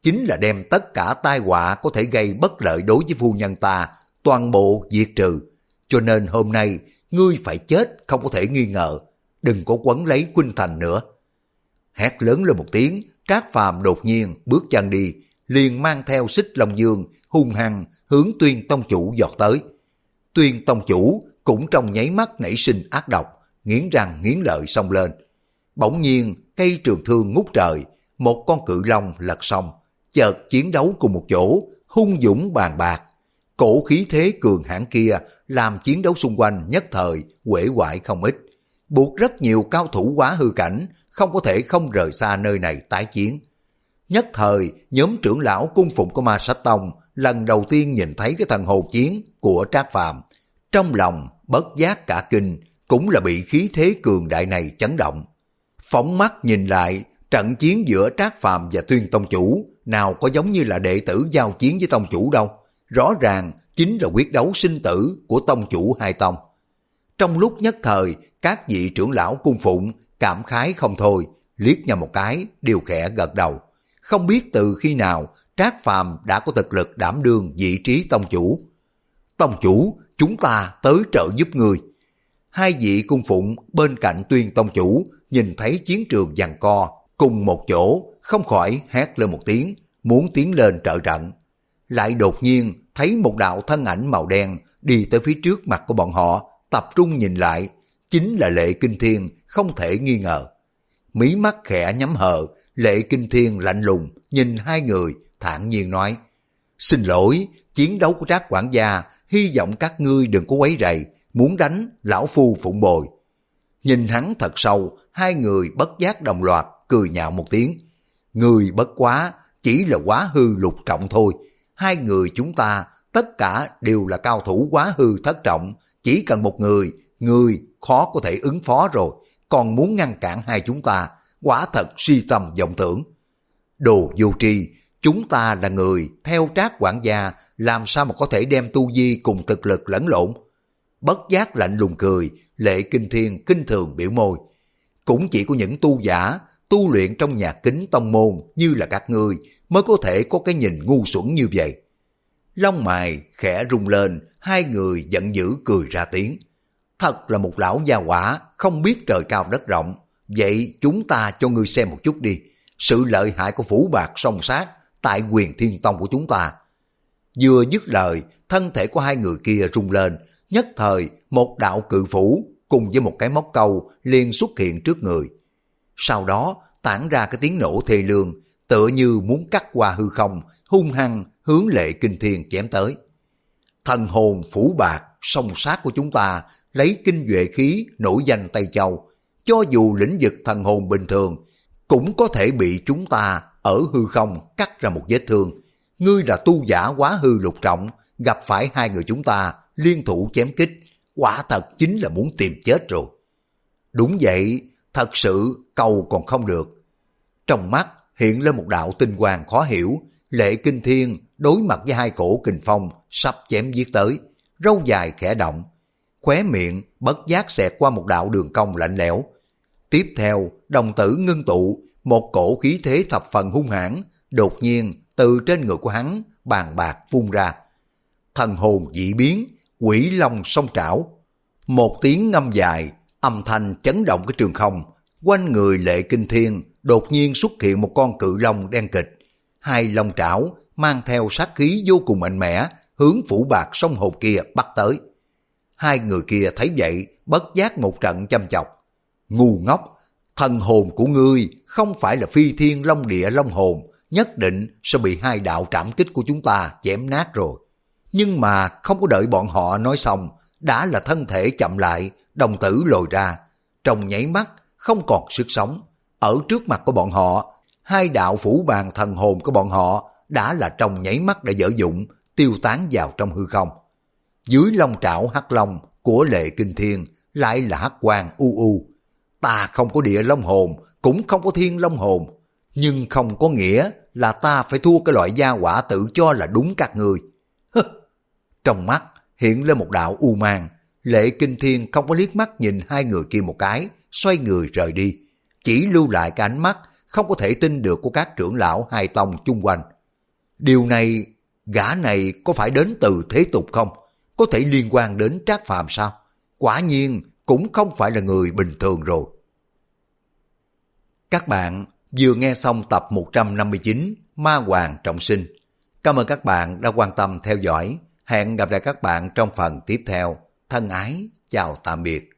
chính là đem tất cả tai họa có thể gây bất lợi đối với phu nhân ta, toàn bộ diệt trừ. Cho nên hôm nay, ngươi phải chết không có thể nghi ngờ, đừng có quấn lấy Khuynh Thành nữa. Hét lớn lên một tiếng, Trác Phàm đột nhiên bước chân đi, liền mang theo Xích Long Dương hung hăng hướng Tuyên tông chủ giọt tới. Tuyên tông chủ cũng trong nháy mắt nảy sinh ác độc, nghiến răng nghiến lợi xông lên. Bỗng nhiên cây trường thương ngút trời, một con cự long lật sông, chợt chiến đấu cùng một chỗ, hung dũng bàn bạc. Cổ khí thế cường hãn kia làm chiến đấu xung quanh nhất thời uể oải không ít, buộc rất nhiều cao thủ quá hư cảnh không có thể không rời xa nơi này tái chiến. Nhất thời, nhóm trưởng lão cung phụng của Ma Sách Tông lần đầu tiên nhìn thấy cái thần hồ chiến của Trác Phàm, trong lòng bất giác cả kinh, cũng là bị khí thế cường đại này chấn động. Phóng mắt nhìn lại, trận chiến giữa Trác Phàm và Tuyên tông chủ nào có giống như là đệ tử giao chiến với tông chủ đâu, rõ ràng chính là quyết đấu sinh tử của tông chủ hai tông. Trong lúc nhất thời, các vị trưởng lão cung phụng cảm khái không thôi, liếc nhau một cái, đều khẽ gật đầu. Không biết từ khi nào Trác Phàm đã có thực lực đảm đương vị trí tông chủ. Tông chủ, chúng ta tới trợ giúp người. Hai vị cung phụng bên cạnh Tuyên tông chủ nhìn thấy chiến trường giằng co cùng một chỗ, không khỏi hét lên một tiếng, muốn tiến lên trợ trận. Lại đột nhiên thấy một đạo thân ảnh màu đen đi tới phía trước mặt của bọn họ, tập trung nhìn lại, chính là Lệ Kinh Thiên, không thể nghi ngờ. Mí mắt khẽ nhắm hờ, Lệ Kinh Thiên lạnh lùng nhìn hai người, thản nhiên nói: xin lỗi, chiến đấu của Trác quản gia, hy vọng các ngươi đừng có quấy rầy, muốn đánh lão phu phụng bồi. Nhìn hắn thật sâu, hai người bất giác đồng loạt cười nhạo một tiếng. Người bất quá chỉ là quá hư lục trọng thôi, hai người chúng ta tất cả đều là cao thủ quá hư thất trọng, chỉ cần một người, người khó có thể ứng phó rồi, còn muốn ngăn cản hai chúng ta, quả thật si tâm vọng tưởng. Đồ vô tri, chúng ta là người theo Trác quản gia, làm sao mà có thể đem tu vi cùng thực lực lẫn lộn. Bất giác lạnh lùng cười, Lệ Kinh Thiên kinh thường biểu môi. Cũng chỉ có những tu giả, tu luyện trong nhà kính tông môn như là các ngươi mới có thể có cái nhìn ngu xuẩn như vậy. Lông mày khẽ rung lên, hai người giận dữ cười ra tiếng. Thật là một lão gia hỏa, không biết trời cao đất rộng. Vậy chúng ta cho ngươi xem một chút đi, sự lợi hại của phủ bạc song sát tại Quyền Thiên Tông của chúng ta. Vừa dứt lời, thân thể của hai người kia rung lên, nhất thời một đạo cự phủ cùng với một cái móc câu liền xuất hiện trước người. Sau đó tản ra cái tiếng nổ thê lương, tựa như muốn cắt qua hư không, hung hăng hướng Lệ Kinh Thiên chém tới. Thần hồn phủ bạc song sát của chúng ta lấy kinh duệ khí nổi danh Tây Châu, cho dù lĩnh vực thần hồn bình thường cũng có thể bị chúng ta ở hư không cắt ra một vết thương. Ngươi là tu giả quá hư lục trọng, gặp phải hai người chúng ta liên thủ chém kích, quả thật chính là muốn tìm chết rồi. Đúng vậy, thật sự cầu còn không được. Trong mắt hiện lên một đạo tinh quang khó hiểu, Lệ Kinh Thiên đối mặt với hai cổ kình phong sắp chém giết tới, râu dài khẽ động, khóe miệng bất giác xẹt qua một đạo đường cong lạnh lẽo. Tiếp theo, đồng tử ngưng tụ, một cổ khí thế thập phần hung hãn, đột nhiên từ trên người của hắn bàn bạc phun ra. Thần hồn dị biến, quỷ long song trảo. Một tiếng ngâm dài, âm thanh chấn động cái trường không, quanh người Lệ Kinh Thiên đột nhiên xuất hiện một con cự long đen kịch. Hai long trảo mang theo sát khí vô cùng mạnh mẽ, hướng phủ bạc sông hồn kia bắt tới. Hai người kia thấy vậy, bất giác một trận châm chọc. Ngu ngốc, thần hồn của ngươi không phải là phi thiên long địa long hồn, nhất định sẽ bị hai đạo trảm kích của chúng ta chém nát rồi. Nhưng mà không có đợi bọn họ nói xong, đã là thân thể chậm lại, đồng tử lồi ra, trong nháy mắt không còn sức sống. Ở trước mặt của bọn họ, hai đạo phủ bàn thần hồn của bọn họ đã là trong nháy mắt đã dở dụng, tiêu tán vào trong hư không. Dưới long trảo hắc long của Lệ Kinh Thiên lại là hắc quang u u. Ta không có địa long hồn, cũng không có thiên long hồn, nhưng không có nghĩa là ta phải thua cái loại gia hỏa tự cho là đúng các người. Trong mắt hiện lên một đạo u mang, Lệ Kinh Thiên không có liếc mắt nhìn hai người kia một cái, xoay người rời đi, chỉ lưu lại cái ánh mắt không có thể tin được của các trưởng lão hai tông chung quanh. Điều này, gã này có phải đến từ thế tục không? Có thể liên quan đến Trác Phàm sao? Quả nhiên cũng không phải là người bình thường rồi. Các bạn vừa nghe xong tập một trăm năm mươi chín Ma Hoàng Trọng Sinh. Cảm ơn các bạn đã quan tâm theo dõi. Hẹn gặp lại các bạn trong phần tiếp theo. Thân ái, chào tạm biệt.